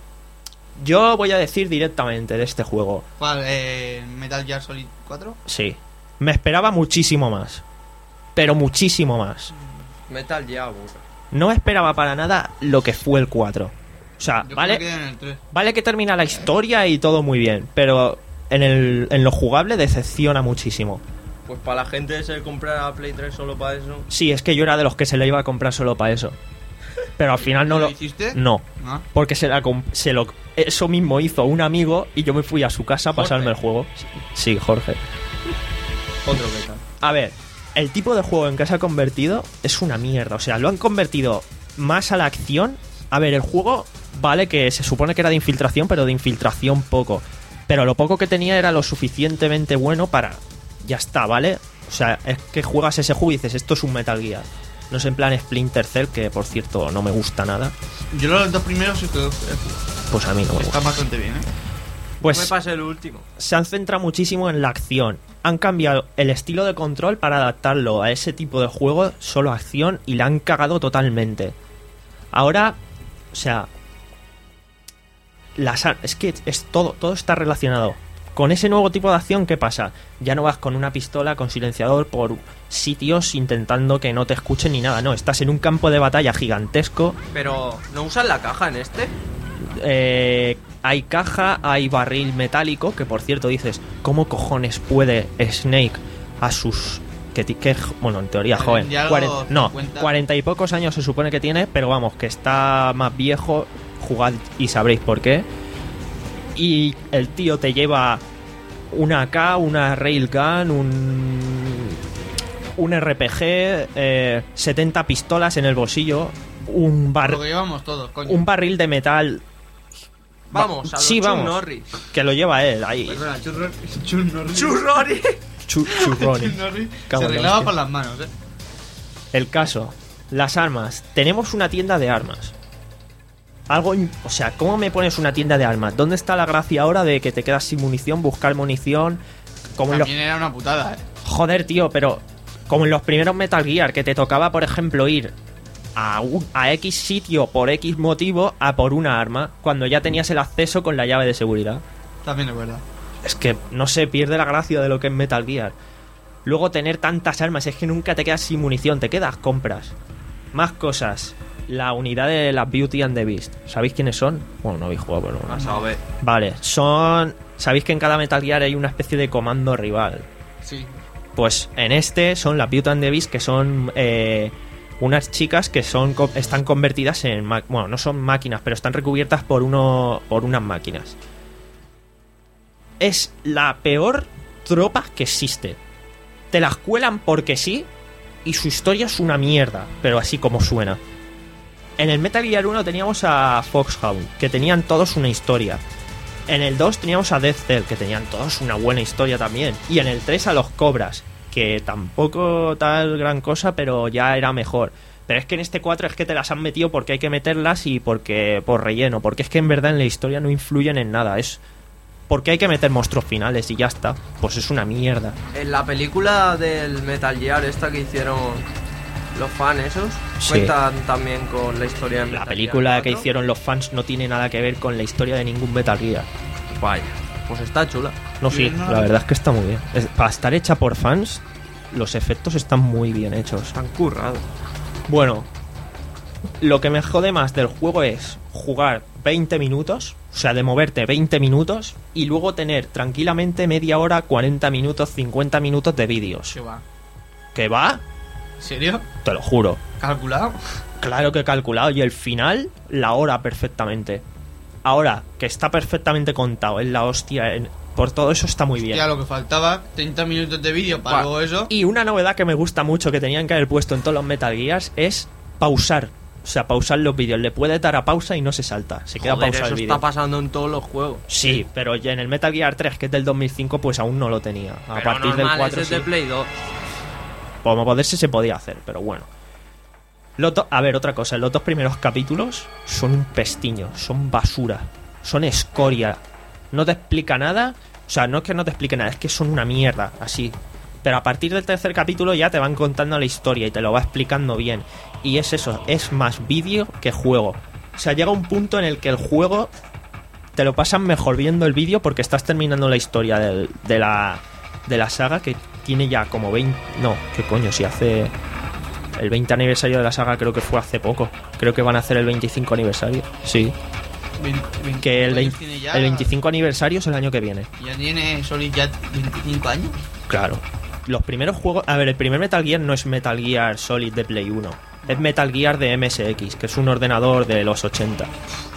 Yo voy a decir directamente de este juego. ¿Cuál? Eh, ¿Metal Gear Solid cuatro? Sí. Me esperaba muchísimo más. Pero muchísimo más. Metal Gear aburre. No esperaba para nada lo que fue el cuatro. O sea, Yo vale, creo que en el tres. vale que termina la historia y todo muy bien, pero en, el, en lo jugable decepciona muchísimo. Pues para la gente se comprara Play tres solo para eso. Sí, es que yo era de los que se le iba a comprar solo para eso. Pero al final no ¿Lo lo... hiciste? No, Ah. porque se, la comp- se lo... Eso mismo hizo un amigo y yo me fui a su casa a Jorge. pasarme el juego. Sí, Jorge. Otro metal. A ver, el tipo de juego en que se ha convertido es una mierda. O sea, lo han convertido más a la acción. A ver, el juego, vale que se supone que era de infiltración, pero de infiltración poco. Pero lo poco que tenía era lo suficientemente bueno para... Ya está, ¿vale? O sea, es que juegas ese juego y dices, esto es un Metal Gear. No es en plan Splinter Cell, que por cierto no me gusta nada. Yo los dos primeros sí que Pues a mí no me gusta. están bastante bien, ¿eh? Pues me pase el último. se han centrado muchísimo en la acción. Han cambiado el estilo de control para adaptarlo a ese tipo de juego, solo acción, y la han cagado totalmente. Ahora, o sea, las han- es que es todo, todo está relacionado. Con ese nuevo tipo de acción, ¿qué pasa? Ya no vas con una pistola, con silenciador, por sitios intentando que no te escuchen ni nada. No, estás en un campo de batalla gigantesco. Pero, ¿no usan la caja en este? Eh, hay caja, hay barril metálico, que por cierto dices, ¿cómo cojones puede Snake a sus... Que, ti- que bueno, en teoría, joven. Ya cuaren- los no, cincuenta. cuarenta y pocos años se supone que tiene, pero vamos, que está más viejo, jugad y sabréis por qué. Y el tío te lleva una A K, una Railgun, un... un R P G, eh, setenta pistolas en el bolsillo, un, bar Lo que llevamos todos, coño. un barril de metal. Vamos, a los Sí, Chuck vamos. Norris. Que lo lleva él ahí. Perdona, churro, churro, ¡Churrori! Chu- churroni. Churroni. Cago Se en la arreglaba hostia. con las manos, eh. El caso, las armas. Tenemos una tienda de armas. Algo, in- o sea, ¿cómo me pones una tienda de armas? ¿Dónde está la gracia ahora de que te quedas sin munición, buscar munición? Como en los... También era una putada, eh. Joder, tío, pero como en los primeros Metal Gear, que te tocaba, por ejemplo, ir a, un- a X sitio por X motivo a por una arma, cuando ya tenías el acceso con la llave de seguridad. También es verdad. Es que, no sé, pierde la gracia de lo que es Metal Gear. Luego tener tantas armas, es que nunca te quedas sin munición, te quedas, compras. Más cosas. La unidad de las Beauty and the Beast. ¿Sabéis quiénes son? Bueno, no habéis jugado, pero... A saber. Vale, son... Sabéis que en cada Metal Gear hay una especie de comando rival. Sí. Pues en este son las Beauty and the Beast, que son eh, unas chicas que son co- están convertidas en... ma- Bueno, no son máquinas, pero están recubiertas por, uno, por unas máquinas. Es la peor tropa que existe. Te las cuelan porque sí y su historia es una mierda, pero así como suena. En el Metal Gear uno teníamos a Foxhound, que tenían todos una historia. En el dos teníamos a Death Cell, que tenían todos una buena historia también. Y en el tres a los Cobras, que tampoco tal gran cosa, pero ya era mejor. Pero es que en este cuatro es que te las han metido porque hay que meterlas y porque por relleno. Porque es que en verdad en la historia no influyen en nada. Es porque hay que meter monstruos finales y ya está. Pues es una mierda. En la película del Metal Gear, esta que hicieron los fans esos, Sí. cuentan también con la historia de Metal La Gear película que cuatro. hicieron los fans no tiene nada que ver con la historia de ningún Metal Gear. Vaya, pues está chula. No, sí, No, no, la no. verdad es que está muy bien. Es- para estar hecha por fans, los efectos están muy bien hechos. Están currados. Bueno, lo que me jode más del juego es jugar veinte minutos, o sea, de moverte veinte minutos y luego tener tranquilamente media hora, cuarenta minutos, cincuenta minutos de vídeos. ¿Qué va? ¿Que va? ¿En serio? Te lo juro. ¿Calculado? Claro que he calculado. Y el final, la hora perfectamente. Ahora, que está perfectamente contado, es la hostia. en- Por todo eso está muy bien. Ya lo que faltaba, treinta minutos de vídeo para Buah. luego eso. Y una novedad que me gusta mucho que tenían que haber puesto en todos los Metal Gears es pausar. O sea, pausar los vídeos. Le puedes dar a pausa y no se salta. Se queda Joder, pausado eso el vídeo. está pasando en todos los juegos. Sí, pero ya en el Metal Gear tres, que es del dos mil cinco, pues aún no lo tenía. A Pero partir normal, del cuatro ese es de sí. Play dos. Como poderse se podía hacer, pero bueno. Los do- a ver, otra cosa. Los dos primeros capítulos son un pestiño. Son basura. Son escoria. No te explica nada. O sea, no es que no te explique nada, es que son una mierda, así. Pero a partir del tercer capítulo ya te van contando la historia y te lo va explicando bien. Y es eso, es más vídeo que juego. O sea, llega un punto en el que el juego te lo pasan mejor viendo el vídeo porque estás terminando la historia del- de, la, de la saga que tiene ya como veinte... No, qué coño, si hace... El veinte aniversario de la saga creo que fue hace poco. Creo que van a hacer el veinticinco aniversario. Sí. veinte, veinte Que el, años vein- tiene ya, el veinticinco aniversario es el año que viene. ¿Ya tiene Solid ya veinticinco años? Claro. Los primeros juegos... A ver, el primer Metal Gear no es Metal Gear Solid de Play uno. Es Metal Gear de M S X, que es un ordenador de los ochenta.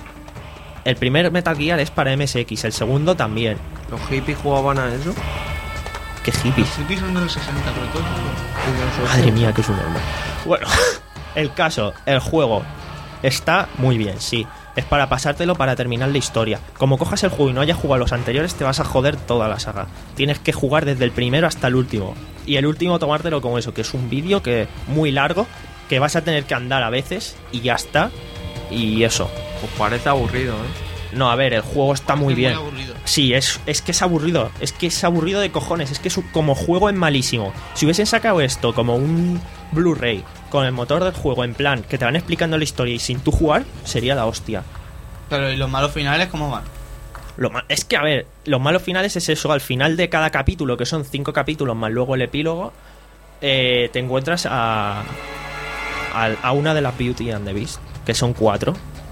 El primer Metal Gear es para M S X, el segundo también. Los hippies jugaban a eso. Qué hippie. Los hippies son de los sesenta, pero todo. Madre mía, que es un normal. Bueno, el caso, el juego está muy bien, sí. Es para pasártelo para terminar la historia. Como cojas el juego y no hayas jugado los anteriores, te vas a joder toda la saga. Tienes que jugar desde el primero hasta el último. Y el último tomártelo como eso, que es un vídeo que muy largo, que vas a tener que andar a veces y ya está. Y eso. Pues parece aburrido, ¿eh? No, a ver, el juego está muy Es bien. aburrido. Sí, es, es que es aburrido. Es que es aburrido de cojones. Es que es un- como juego es malísimo. Si hubiesen sacado esto como un Blu-ray con el motor del juego en plan que te van explicando la historia y sin tú jugar, sería la hostia. Pero ¿y los malos finales cómo van? Lo ma- es que, a ver, los malos finales es eso. Al final de cada capítulo, que son cinco capítulos más luego el epílogo, eh, te encuentras a, a, a una de las Beauty and the Beast, que son cuatro.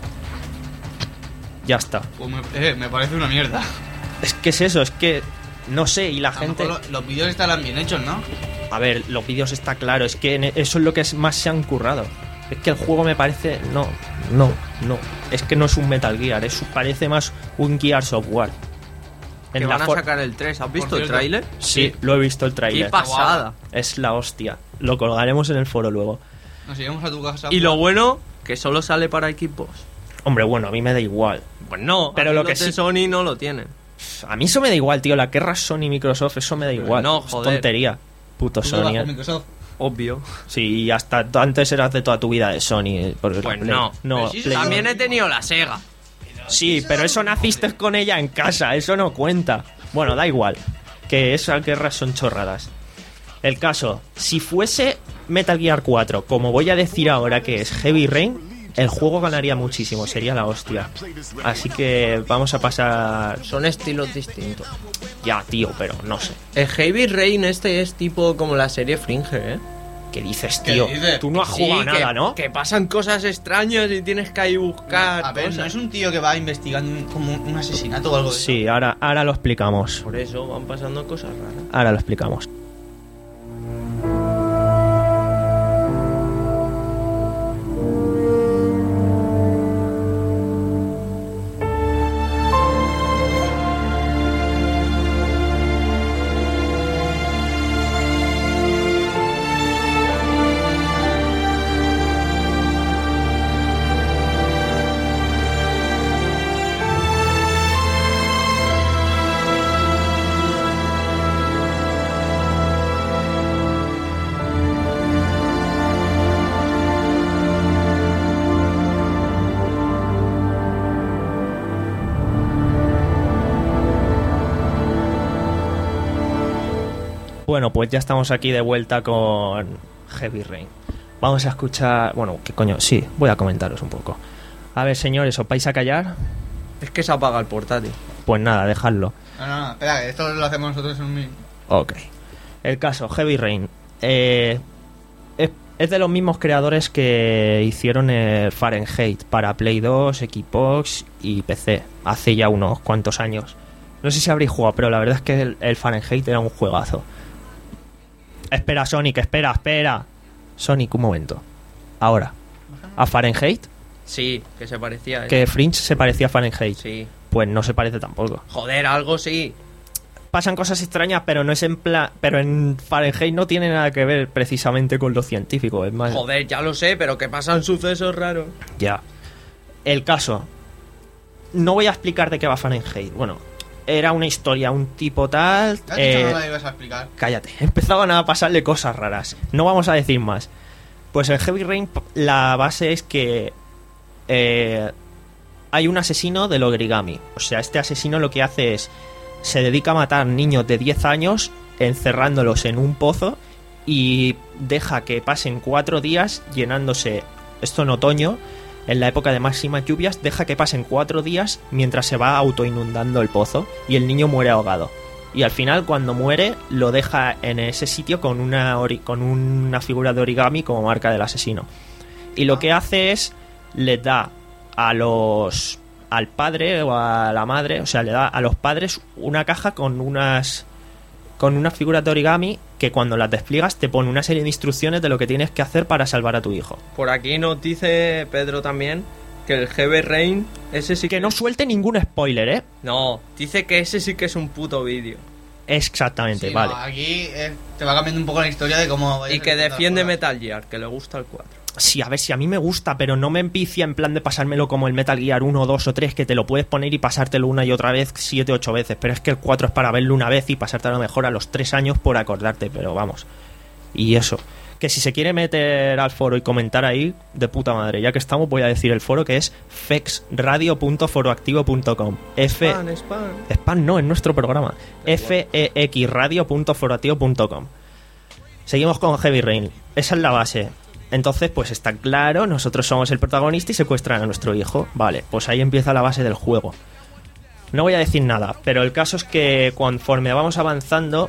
Ya está. Pues me, eh, me parece una mierda. Es que es eso, es que no sé, y la A lo gente... mejor lo- los vídeos estarán bien hechos, ¿no? A ver, los vídeos está claro, es que en- eso es lo que es más se han currado. Es que el juego me parece... No, no, no. Es que no es un Metal Gear, es, parece más un Gear Software. En Que la van a for- sacar el tres. ¿Has visto el cierto. tráiler? Sí, lo he visto el ¡Qué tráiler. pasada! Es la hostia. Lo colgaremos en el foro luego. Nos iremos a tu casa. Y lo bueno, que solo sale para equipos. Hombre, bueno, a mí me da igual. Pues no, Pero aquí lo los que de sí- Sony no lo tienen. A mí eso me da igual, tío. La guerra Sony y Microsoft, eso me da igual. no, Es joder. tontería. Puto Tú Sony. vas eh. con Microsoft. Obvio. Sí, y hasta tú antes eras de toda tu vida de Sony. eh, porque Pues la Play- no. No, Pero sí, Play- También he tenido la Sega. Sí, pero eso naciste con ella en casa, eso no cuenta. Bueno, da igual, que esas guerras son chorradas. El caso, si fuese Metal Gear cuatro, como voy a decir ahora que es Heavy Rain, el juego ganaría muchísimo, sería la hostia. Así que vamos a pasar... Son estilos distintos. Ya, tío, pero no sé. El Heavy Rain este es tipo como la serie Fringe, ¿eh? ¿Qué dices, ¿Qué tío? dices? Tú no has jugado Sí, nada, que, ¿no? Que pasan cosas extrañas y tienes que ahí buscar A ver, cosas. no es un tío que va investigando un- como un, un asesinato o algo de eso. Sí, ahora, ahora lo explicamos. Por eso van pasando cosas raras. Ahora lo explicamos. Bueno, pues ya estamos aquí de vuelta con Heavy Rain. Vamos a escuchar... Bueno, ¿qué coño? Sí, voy a comentaros un poco. A ver, señores, ¿os vais a callar? Es que se apaga el portátil. Pues nada, dejadlo. No, no, no, espera, que esto lo hacemos nosotros en un minuto. Ok. El caso, Heavy Rain. Eh, es, es de los mismos creadores que hicieron el Fahrenheit para Play dos, Xbox y P C. Hace ya unos cuantos años. No sé si habréis jugado, pero la verdad es que el, el Fahrenheit era un juegazo. Espera, Sonic, espera, espera. Sonic, un momento. Ahora. ¿A Fahrenheit? Sí, que se parecía a eso. Que Fringe se parecía a Fahrenheit. Sí. Pues no se parece tampoco. Joder, algo sí. Pasan cosas extrañas, pero no es en plan... Pero en Fahrenheit no tiene nada que ver precisamente con lo científico. Es más... Joder, ya lo sé, pero que pasan sucesos raros. Ya. El caso. No voy a explicar de qué va Fahrenheit. Bueno, era una historia, un tipo tal... ¿Has eh, dicho que no la ibas a explicar? Cállate. Empezaban a pasarle cosas raras. No vamos a decir más. Pues en Heavy Rain la base es que... Eh, hay un asesino del origami. O sea, este asesino lo que hace es... Se dedica a matar niños de diez años encerrándolos en un pozo y deja que pasen cuatro días llenándose, esto en otoño, en la época de máximas lluvias, deja que pasen cuatro días mientras se va autoinundando el pozo y el niño muere ahogado. Y al final, cuando muere, lo deja en ese sitio con una, ori- con una figura de origami como marca del asesino. Y lo que hace es, le da a los... al padre o a la madre, o sea, le da a los padres una caja con unas con unas figuras de origami que cuando las despliegas te pone una serie de instrucciones de lo que tienes que hacer para salvar a tu hijo. Por aquí nos dice Pedro también que el Heavy Rain, ese sí Que no suelte ningún spoiler, ¿eh? No, dice que ese sí que es un puto vídeo. Exactamente, Sí, vale. no, aquí eh, te va cambiando un poco la historia de cómo... vayas Y que empezando defiende las cosas. Metal Gear, que le gusta el cuatro. Sí, a ver, si a mí me gusta, pero no me envicia en plan de pasármelo como el Metal Gear uno, dos o tres, que te lo puedes poner y pasártelo una y otra vez, siete, ocho veces. Pero es que el cuatro es para verlo una vez y pasártelo mejor a los tres años por acordarte, pero vamos. Y eso. Que si se quiere meter al foro y comentar ahí, de puta madre. Ya que estamos, voy a decir el foro, que es fexradio punto foroactivo punto com. F... Spam, spam. Spam no, en nuestro programa. fexradio punto foroactivo punto com. Seguimos con Heavy Rain. Esa es la base. Entonces, pues está claro, nosotros somos el protagonista y secuestran a nuestro hijo. Vale, pues ahí empieza la base del juego. No voy a decir nada, pero el caso es que conforme vamos avanzando,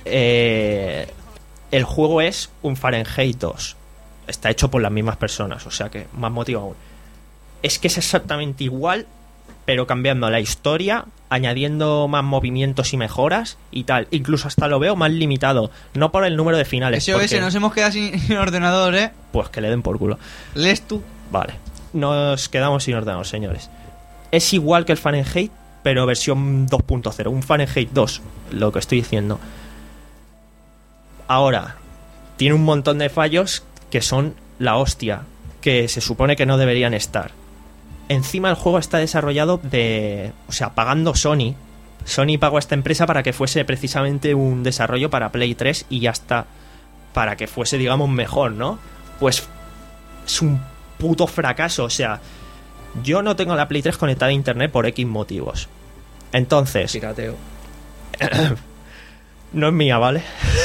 eh, el juego es un Fahrenheit dos. Está hecho por las mismas personas, o sea que más motivo aún. Es que es exactamente igual, pero cambiando la historia, añadiendo más movimientos y mejoras y tal. Incluso hasta lo veo más limitado, no por el número de finales. S O S, porque- nos hemos quedado sin, sin ordenador, ¿eh? Pues que le den por culo. Lees tú. Vale, nos quedamos sin ordenador, señores. Es igual que el Fahrenheit, pero versión dos punto cero, un Fahrenheit dos, lo que estoy diciendo. Ahora, tiene un montón de fallos que son la hostia, que se supone que no deberían estar. Encima el juego está desarrollado de... O sea, pagando Sony. Sony pagó a esta empresa para que fuese precisamente un desarrollo para Play tres y ya está. Para que fuese, digamos, mejor, ¿no? Pues es un puto fracaso. O sea, yo no tengo la Play tres conectada a internet por X motivos. Entonces... Pirateo. No es mía, ¿vale?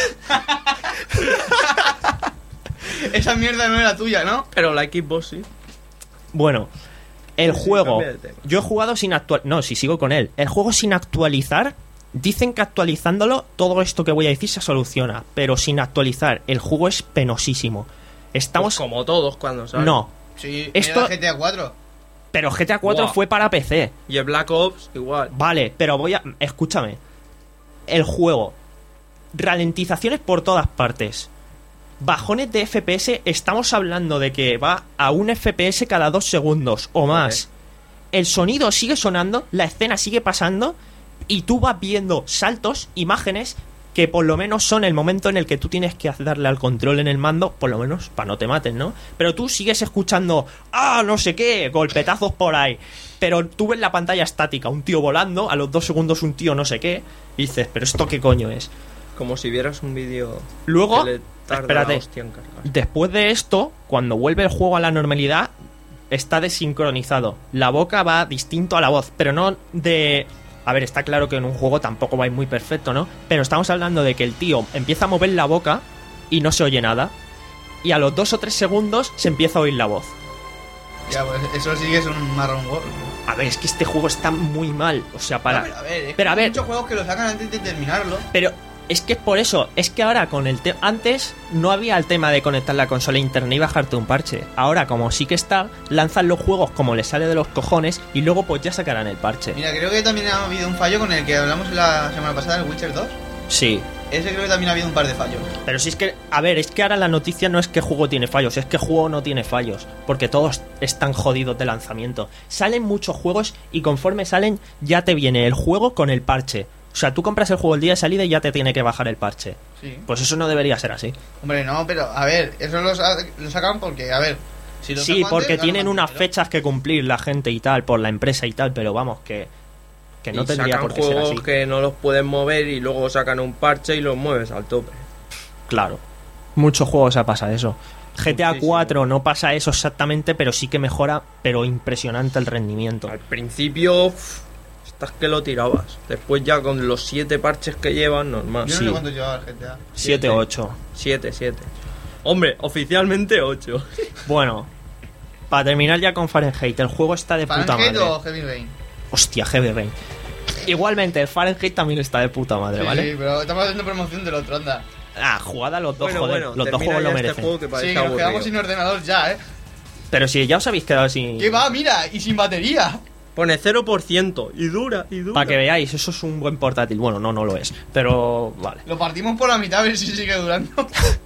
Esa mierda no era tuya, ¿no? Pero la Xbox sí. Bueno, el Sí, sí, juego... cambia de tema. Yo he jugado sin actualizar... No, si sigo con él. El juego sin actualizar... Dicen que actualizándolo todo esto que voy a decir se soluciona. Pero sin actualizar, el juego es penosísimo. Estamos... Pues como todos cuando salen. No, Sí, Esto- era G T A cuatro. pero G T A cuatro Buah. fue para P C. Y el Black Ops igual. Vale, pero voy a... Escúchame. El juego. Ralentizaciones por todas partes. Bajones de F P S. Estamos hablando de que va a un F P S cada dos segundos o más. El sonido sigue sonando, la escena sigue pasando y tú vas viendo saltos, imágenes que por lo menos son el momento en el que tú tienes que darle al control en el mando, por lo menos para no te maten, ¿no? Pero tú sigues escuchando, ah, no sé qué, golpetazos por ahí. Pero tú ves la pantalla estática, un tío volando, a los dos segundos un tío no sé qué, y dices, pero ¿esto qué coño es? Como si vieras un vídeo Luego, que le tarda espérate, la hostia en cargar. después de esto, cuando vuelve el juego a la normalidad, está desincronizado. La boca va distinto a la voz, pero no de... A ver, está claro que en un juego tampoco va a ir muy perfecto, ¿no? Pero estamos hablando de que el tío empieza a mover la boca y no se oye nada. Y a los dos o tres segundos se empieza a oír la voz. Ya, pues eso sí que es un marrón world. A ver, es que este juego está muy mal. O sea, para... No, pero a ver, es Pero a que hay ver- muchos juegos que lo sacan antes de terminarlo. Pero es que es por eso, es que ahora con el tema... Antes no había el tema de conectar la consola a internet y bajarte un parche. Ahora, como sí que está, lanzan los juegos como les sale de los cojones y luego pues ya sacarán el parche. Mira, creo que también ha habido un fallo con el que hablamos la semana pasada, el Witcher dos. Sí, Ese creo que también ha habido un par de fallos. pero si es que... A ver, es que ahora la noticia no es que el juego tiene fallos, es que el juego no tiene fallos. Porque todos están jodidos de lanzamiento. Salen muchos juegos y conforme salen ya te viene el juego con el parche. O sea, tú compras el juego el día de salida y ya te tiene que bajar el parche. Sí. Pues eso no debería ser así. Hombre, no, pero a ver, eso lo, sa- lo sacan porque, a ver... Si lo Sí, saco porque antes, gano tienen más unas dinero. fechas que cumplir la gente y tal, por la empresa y tal, pero vamos, que, que no Y tendría sacan por qué ser juegos así. que no los pueden mover y luego sacan un parche y los mueves al tope. Claro. Muchos juegos ha pasado eso. G T A Muchísimo. cuatro no pasa eso exactamente, pero sí que mejora, pero impresionante el rendimiento. Al principio, uff, estás que lo tirabas. Después ya con los siete parches que llevan, normal. Yo no Sí. sé cuánto llevaba el G T A. siete o ocho. Siete, siete. Hombre, oficialmente ocho. Bueno, para terminar ya con Fahrenheit, el juego está de puta ¿Fahrenheit madre. o Heavy Rain? Hostia, Heavy Rain. Igualmente, el Fahrenheit también está de puta madre, Sí, ¿vale? sí, pero estamos haciendo promoción del otro, anda. Ah, jugada los dos, Bueno, joder. bueno, los dos termina juegos lo ya este merecen. juego que parece Sí, que nos aburrido. quedamos sin ordenador ya, ¿eh? Pero si ya os habéis quedado sin... ¿Qué va? Mira, y sin batería. Pone cero por ciento y dura, y dura. Para que veáis, eso es un buen portátil. Bueno, no, no lo es. Pero vale. Lo partimos por la mitad a ver si sigue durando.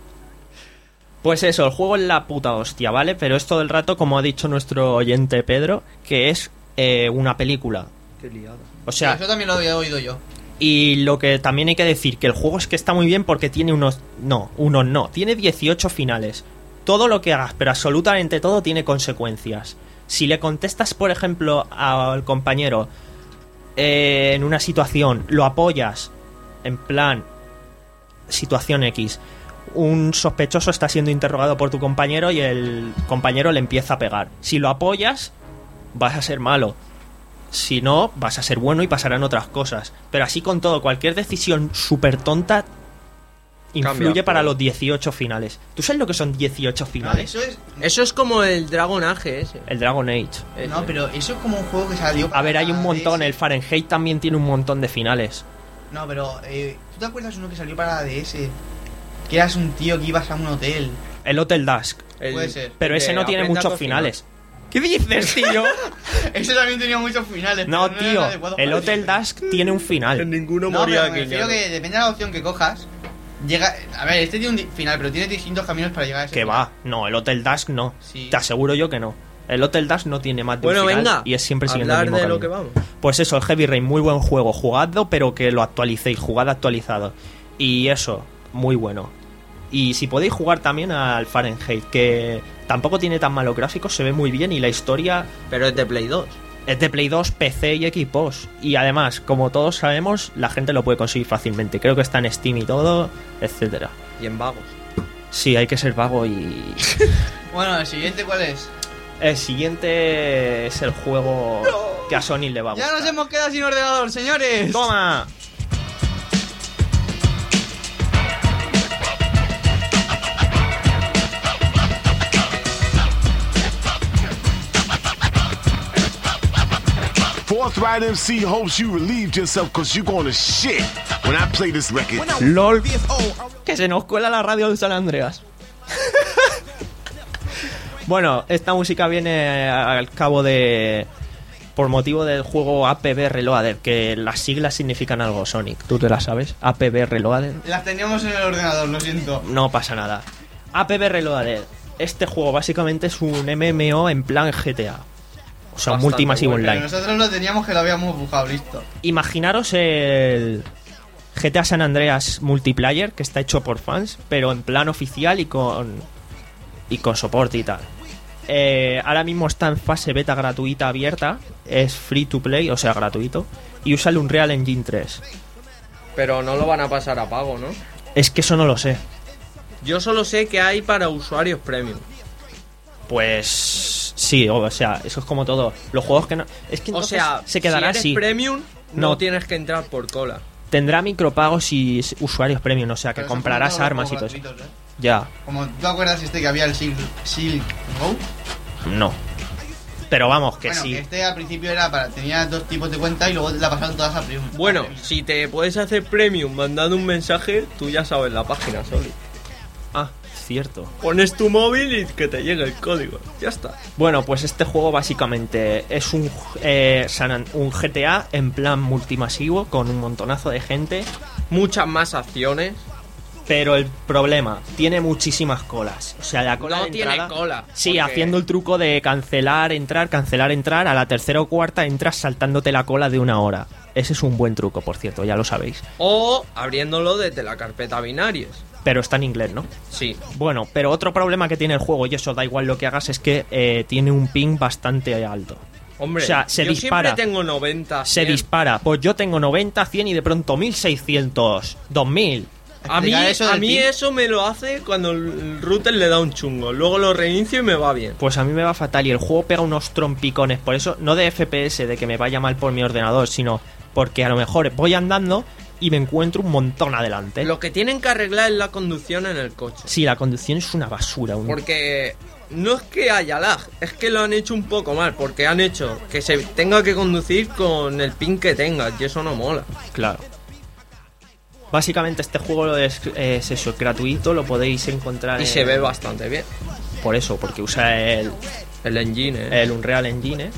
Pues eso, el juego es la puta hostia, ¿vale? Pero es todo el rato, como ha dicho nuestro oyente Pedro, que es eh, una película. Qué liada. O sea, Eso también lo había oído yo. y lo que también hay que decir, que el juego es que está muy bien porque tiene unos... No, unos no. Tiene dieciocho finales. Todo lo que hagas, pero absolutamente todo tiene consecuencias. Si le contestas, por ejemplo, al compañero eh, en una situación, lo apoyas, en plan, situación X, un sospechoso está siendo interrogado por tu compañero y el compañero le empieza a pegar. Si lo apoyas, vas a ser malo. Si no, vas a ser bueno y pasarán otras cosas. Pero así con todo, cualquier decisión súper tonta influye Cambia para todo. los dieciocho finales. ¿Tú sabes lo que son dieciocho No, finales? eso es... Eso es como el Dragon Age ese. El Dragon Age. Ese. No, pero eso es como un juego que salió... A ver, hay un para montón. D S. El Fahrenheit también tiene un montón de finales. No, pero... Eh, ¿tú te acuerdas uno que salió para D S? Que eras un tío que ibas a un hotel. El Hotel Dusk. El- puede ser. Pero el ese de no tiene aprenda a muchos cocinar. finales. ¿Qué dices, tío? Ese también tenía muchos finales. No, pero era tío. adecuado El para Hotel D S. Dusk tiene un En final. ninguno No, moría pero me aquí. refiero que depende de la opción que cojas. Llega... A ver, este tiene un di- final, pero tiene distintos caminos para llegar a ese Que final. va. No, el Hotel Dusk no. Sí. Te aseguro yo que no. El Hotel Dash no tiene más de Bueno, un final venga, y es siempre siguiendo el hablar mismo de lo camino. que vamos. Pues eso, el Heavy Rain, muy buen juego, jugadlo, pero que lo actualicéis, jugad actualizado. Y eso, muy bueno. Y si podéis jugar también al Fahrenheit, que tampoco tiene tan malos gráficos, se ve muy bien y la historia Pero es de Play dos. es de Play dos, P C y equipos. Y además, como todos sabemos, la gente lo puede conseguir fácilmente. Creo que está en Steam y todo, etcétera. Y en vagos. Sí, hay que ser vago y... Bueno, el siguiente, ¿cuál es? El siguiente es el juego que a Sony le va a Ya gustar. nos hemos quedado sin ordenador, señores. ¡Toma! Fourth Ride M C hopes you relieved yourself because you're going to shit when I play this record. LOL. Que se nos cuela la radio de San Andreas. Bueno, esta música viene al cabo de... Por motivo del juego A P B Reloaded, que las siglas significan algo, Sonic. ¿Tú te las sabes? A P B Reloaded. Las teníamos en el ordenador, lo siento. No pasa nada. A P B Reloaded. Este juego básicamente es un M M O en plan G T A. O sea, un Bastante multimasivo bueno. Pero online. nosotros lo teníamos que lo habíamos buscado, listo. Imaginaros el G T A San Andreas Multiplayer, que está hecho por fans, pero en plan oficial y con y con soporte y tal. Eh, ahora mismo está en fase beta gratuita abierta, es free to play, o sea, gratuito, y usa el Unreal Engine tres. Pero no lo van a pasar a pago, ¿no? Es que eso no lo sé. Yo solo sé que hay para usuarios premium. Pues sí, o sea, eso es como todo. Los juegos que no... Es que O entonces sea, se quedará si eres así. premium, no, No. tienes que entrar por cola. Tendrá micropagos y s- usuarios premium, o sea, que Pero son comprarás todos los armas y todo juegos eso. gratuitos, ¿eh? Ya, Como, ¿tú te acuerdas este que había el Silk, Silk Road? no. Pero vamos, que Bueno, sí. que este al principio era para... Tenía dos tipos de cuenta y luego la pasaron todas a premium. Bueno, A premium. si te puedes hacer premium mandando un mensaje, tú ya sabes la página, Soli. Ah, cierto. Pones tu móvil y que te llegue el código. Ya está. Bueno, pues este juego básicamente es un, eh, San An- un G T A en plan multimasivo con un montonazo de gente. Muchas más acciones. Pero el problema, tiene muchísimas colas. O sea, la cola No de tiene entrada- cola, Sí, porque- haciendo el truco de cancelar, entrar, cancelar, entrar. A la tercera o cuarta entras saltándote la cola de una hora. Ese es un buen truco, por cierto, ya lo sabéis. O abriéndolo desde la carpeta binarias. Pero está en inglés, ¿no? Sí. Bueno, pero otro problema que tiene el juego, y eso da igual lo que hagas, es que eh, tiene un ping bastante alto. Hombre, O sea, se yo dispara. siempre tengo noventa. Se cien. dispara. Pues yo tengo noventa, cien y de pronto mil seiscientos, dos mil. A mí, Explicar eso a del mí ping. eso me lo hace cuando el router le da un chungo. Luego lo reinicio y me va bien. Pues a mí me va fatal y el juego pega unos trompicones. Por eso, no de F P S, de que me vaya mal por mi ordenador, sino porque a lo mejor voy andando y me encuentro un montón adelante. Lo que tienen que arreglar es la conducción en el coche. Sí, la conducción es una basura. un- Porque no es que haya lag, es que lo han hecho un poco mal. Porque han hecho que se tenga que conducir con el pin que tengas y eso no mola. Claro. Básicamente este juego es, es eso, es gratuito, lo podéis encontrar Y en- se ve bastante bien. por eso, porque usa el, El engine, ¿eh? el Unreal Engine.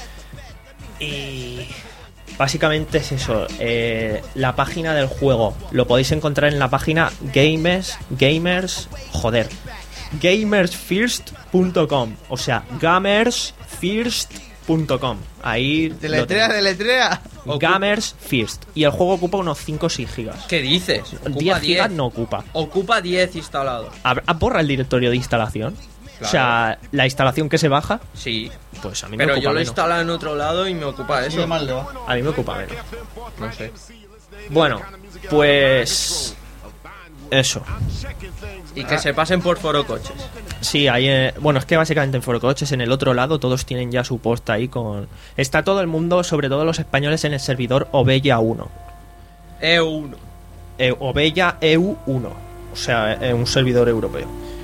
Y básicamente es eso. eh, la página del juego lo podéis encontrar en la página Gamers, Gamers, joder, gamersfirst punto com. O sea, gamersfirst punto com. Ahí lo Deletrea, tenéis. deletrea. Gamers First. Y el juego ocupa unos cinco o seis gigas. ¿Qué dices? Ocupa diez diez. gigas no ocupa. Ocupa diez instalados. ¿Hab- ¿Ha borra el directorio de instalación? Claro. O sea, la instalación que se baja, Sí. pues a mí me Pero ocupa yo lo he menos. instalado en otro lado y me ocupa Así eso. de mal le va. A mí me ocupa menos. No sé. Bueno, pues... Eso. Y que se pasen por foro coches. Sí, hay, eh, bueno, es que básicamente en Forocoches, en el otro lado, todos tienen ya su post ahí con... Está todo el mundo, sobre todo los españoles, en el servidor Obella uno. E uno. Eh, Obella E U uno. O sea, eh, un servidor europeo.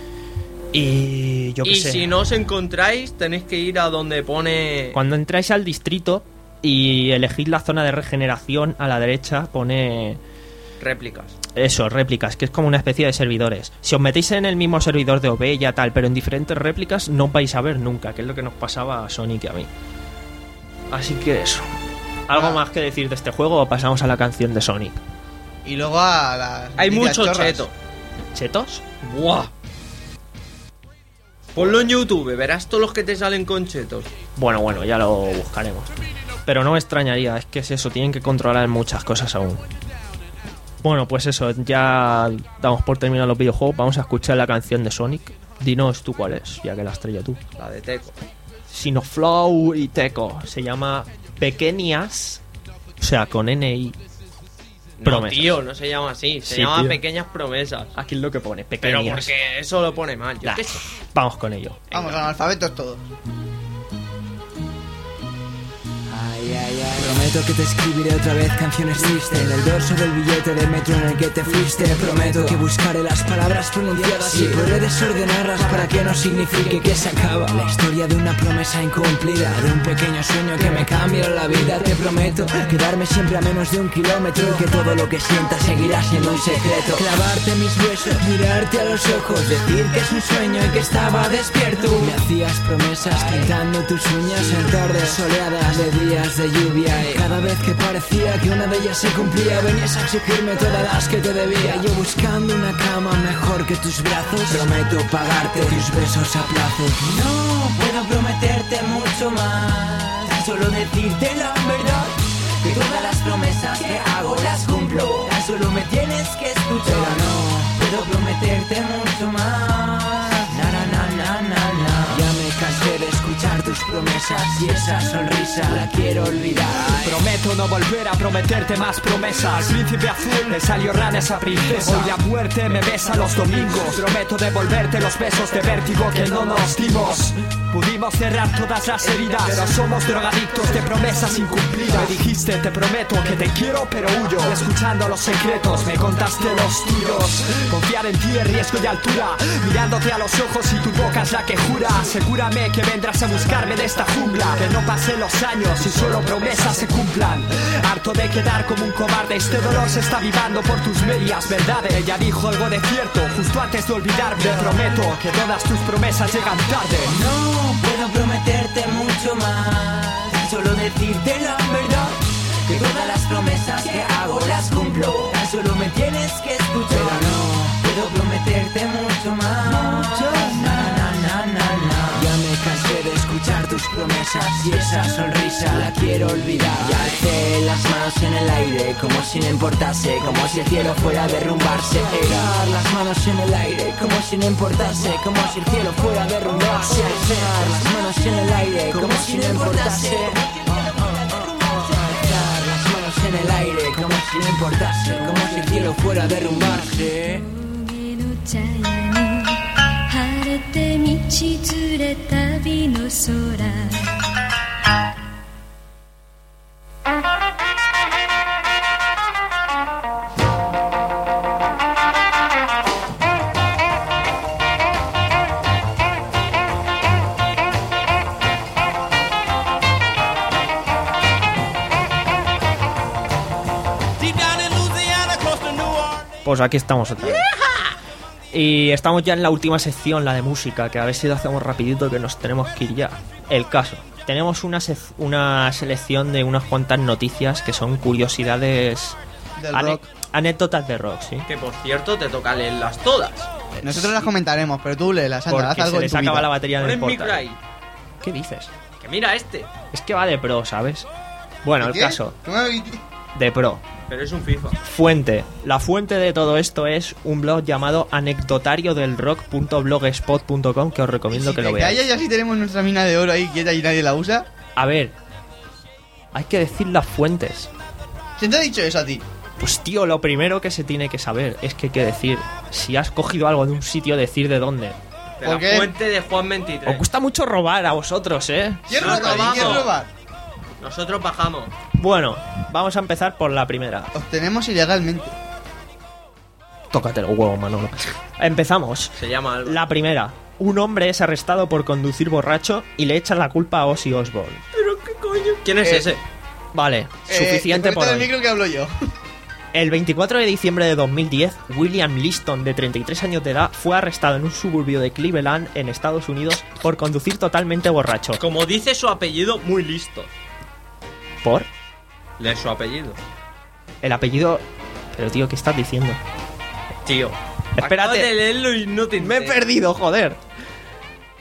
Y yo qué Y sé. si no os encontráis, tenéis que ir a donde pone... Cuando entráis al distrito y elegís la zona de regeneración, a la derecha pone... Réplicas. Eso, réplicas, que es como una especie de servidores. Si os metéis en el mismo servidor de Obella, tal, pero en diferentes réplicas, no vais a ver nunca, que es lo que nos pasaba a Sonic y a mí. Así que eso. ¿Algo Ah. más que decir de este juego o pasamos a la canción de Sonic? Y luego a las... Hay noticias mucho chorras. cheto. ¿Chetos? ¡Buah! Ponlo en YouTube, verás todos los que te salen con chetos. Bueno, bueno, ya lo buscaremos. Pero no me extrañaría, es que es eso, tienen que controlar muchas cosas aún. Bueno, pues eso, ya damos por terminar los videojuegos. Vamos a escuchar la canción de Sonic. Dinos tú cuál es, ya que la estrella tú. La de Teco. Sinoflow y Teco. Se llama Pequeñas, o sea, con N I. No, Promesas. tío, no se llama así. Se Sí, llama tío. Pequeñas Promesas. Aquí es lo que pone, Pero pequeñas. porque eso lo pone mal. Yo Nah, qué sé. vamos con ello. Vamos, analfabetos todos. Prometo que te escribiré otra vez canciones tristes en el dorso del billete de metro en el que te fuiste. Prometo que buscaré las palabras pronunciadas y podré desordenarlas para que no signifique que se acaba la historia de una promesa incumplida, de un pequeño sueño que me cambió la vida. Te prometo quedarme siempre a menos de un kilómetro y que todo lo que sientas seguirá siendo un secreto. Clavarte mis huesos, mirarte a los ojos, decir que es un sueño y que estaba despierto. Me hacías promesas pintando tus uñas en tardes soleadas de días de lluvia. Y cada vez que parecía que una de ellas se cumplía, venías a exigirme todas las que te debía. Yo buscando una cama mejor que tus brazos, prometo pagarte tus besos a plazo. No puedo prometerte mucho más, tan solo decirte la verdad, que todas las promesas que hago las cumplo, tan solo me tienes que escuchar. Pero no puedo prometerte mucho más. Na, na, na, na, na, na. Ya me cansé de escuchar tus promesas y esa sonrisa la quiero olvidar. Prometo no volver a prometerte más promesas. Príncipe azul le salió rana esa princesa. Hoy la muerte me besa los domingos. Prometo devolverte los besos de vértigo que no nos dimos. Pudimos cerrar todas las heridas, pero somos drogadictos de promesas incumplidas. Me dijiste te prometo que te quiero pero huyo. Escuchando los secretos me contaste los tuyos. Confiar en ti es riesgo y altura, mirándote a los ojos y tu boca es la que jura. Asegúrame que vendrás a buscarme de esta jungla, que no pasen los años y solo promesas se cumplan. Harto de quedar como un cobarde, este dolor se está vivando por tus medias verdades. Ella dijo algo de cierto justo antes de olvidarme. Te prometo que todas tus promesas llegan tarde. No puedo prometerte mucho más, tan solo decirte la verdad, que todas las promesas que hago las cumplo, tan solo me tienes que escuchar. Pero no puedo prometerte mucho más. Na, na, na, na, na. Ya me cansé de escuchar tus promesas y esa sonrisa la quiero olvidar. Ya alcé las manos en el aire como si no importase, como si el cielo fuera a derrumbarse. Alzar las manos en el aire como si no importase, como si el cielo fuera a derrumbarse. Alzar las manos en el aire como si no importase. Alzar las manos en el aire como si no importase, como si el cielo fuera a derrumbarse. 茶屋に晴れて道連れ旅の空 Pues aquí estamos otra vez. Y estamos ya en la última sección, la de música, que a ver si lo hacemos rapidito, que nos tenemos que ir ya. El caso. Tenemos una, sec- una selección de unas cuantas noticias que son curiosidades... Del ane- rock. Anécdotas de rock, sí. Que por cierto te toca leerlas todas. Nosotros las comentaremos, pero tú léelas, anda, haz Porque algo se en les tu acaba vida. la batería Pon del el micro portal. ahí. ¿Qué dices? Que mira este. Es que va de pro, ¿sabes? Bueno, el ¿Qué? caso. ¿Cómo me- De pro. Pero es un FIFA. Fuente. La fuente de todo esto es un blog llamado anecdotario del rock punto blogspot punto com, que os recomiendo Si que te lo veáis. callas y así tenemos nuestra mina de oro ahí quieta y nadie la usa. A ver, hay que decir las fuentes. ¿Quién te ha dicho eso a ti? Pues tío, lo primero que se tiene que saber es que hay que decir, si has cogido algo de un sitio, decir de dónde. De ¿Por la qué? fuente de Juan veintitrés. Os gusta mucho robar a vosotros, ¿eh? ¿Quién No, robar? vamos. ¿Quién robar? Nosotros bajamos. Bueno, vamos a empezar por la primera. Obtenemos ilegalmente. Tócate los huevos, Manolo. Empezamos. Se llama Alba. La primera. Un hombre es arrestado por conducir borracho y le echan la culpa a Ozzy Osbourne. Pero qué coño. ¿Quién es Eh, ese? Vale, Eh, suficiente por desconecta hoy. el micro que hablo yo. El veinticuatro de diciembre de dos mil diez, William Liston, de treinta y tres años de edad, fue arrestado en un suburbio de Cleveland, en Estados Unidos, por conducir totalmente borracho. Como dice su apellido, muy listo. ¿Por? Lee su apellido. El apellido... Pero tío, ¿qué estás diciendo? Tío. Espérate. Acabas de leerlo y no te Me he enteras. perdido, joder.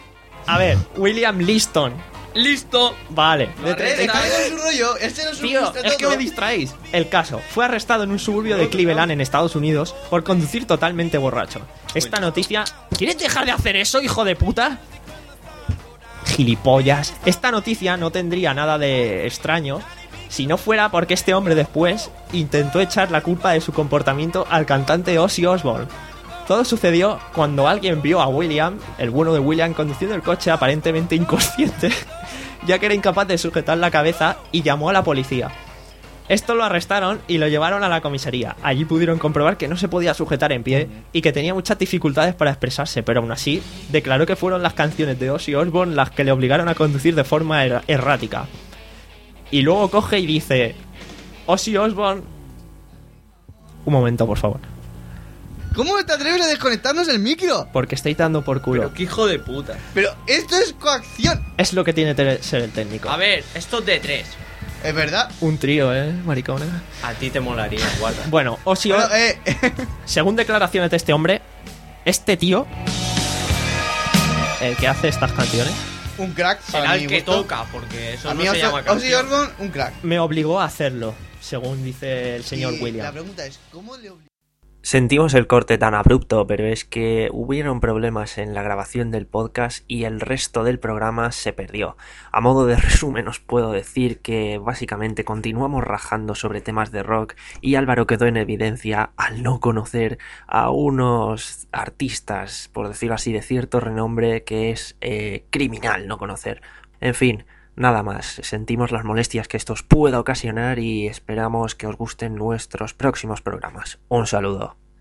A ver, William Liston. ¡Listo! Vale. De tres, está con su rollo. Este no Tío, suministra es que todo. me distraéis. El caso, fue arrestado en un suburbio de Cleveland, en Estados Unidos, por conducir totalmente borracho. Esta noticia... ¿Quieres dejar de hacer eso, hijo de puta? Gilipollas. Esta noticia no tendría nada de extraño si no fuera porque este hombre después intentó echar la culpa de su comportamiento al cantante Ozzy Osbourne. Todo sucedió cuando alguien vio a William, el bueno de William, conduciendo el coche aparentemente inconsciente, ya que era incapaz de sujetar la cabeza, y llamó a la policía. Esto lo arrestaron y lo llevaron a la comisaría. Allí pudieron comprobar que no se podía sujetar en pie y que tenía muchas dificultades para expresarse, pero aún así declaró que fueron las canciones de Ozzy Osbourne las que le obligaron a conducir de forma er- errática. Y luego coge y dice: Ozzy Osbourne... Un momento, por favor. ¿Cómo te atreves a desconectarnos el micro? Porque estáis dando por culo. Pero qué hijo de puta. Pero esto es coacción. Es lo que tiene que ser el técnico. A ver, esto es de tres. Es verdad. Un trío, ¿eh, maricones? A ti te molaría, guarda. Bueno, Ozzy Bueno, Osbourne... eh, Según declaraciones de este hombre, este tío, el que hace estas canciones, un crack. Será para el mi que gusto. toca, porque eso A no mí se Ozzy llama Ozzy canción. Osbourne, un crack. me obligó a hacerlo, según dice el señor Y William. La pregunta es, ¿cómo le obligó? Sentimos el corte tan abrupto, pero es que hubieron problemas en la grabación del podcast y el resto del programa se perdió. A modo de resumen os puedo decir que básicamente continuamos rajando sobre temas de rock y Álvaro quedó en evidencia al no conocer a unos artistas, por decirlo así, de cierto renombre que es eh, criminal no conocer. En fin, nada más, sentimos las molestias que esto os pueda ocasionar y esperamos que os gusten nuestros próximos programas. Un saludo.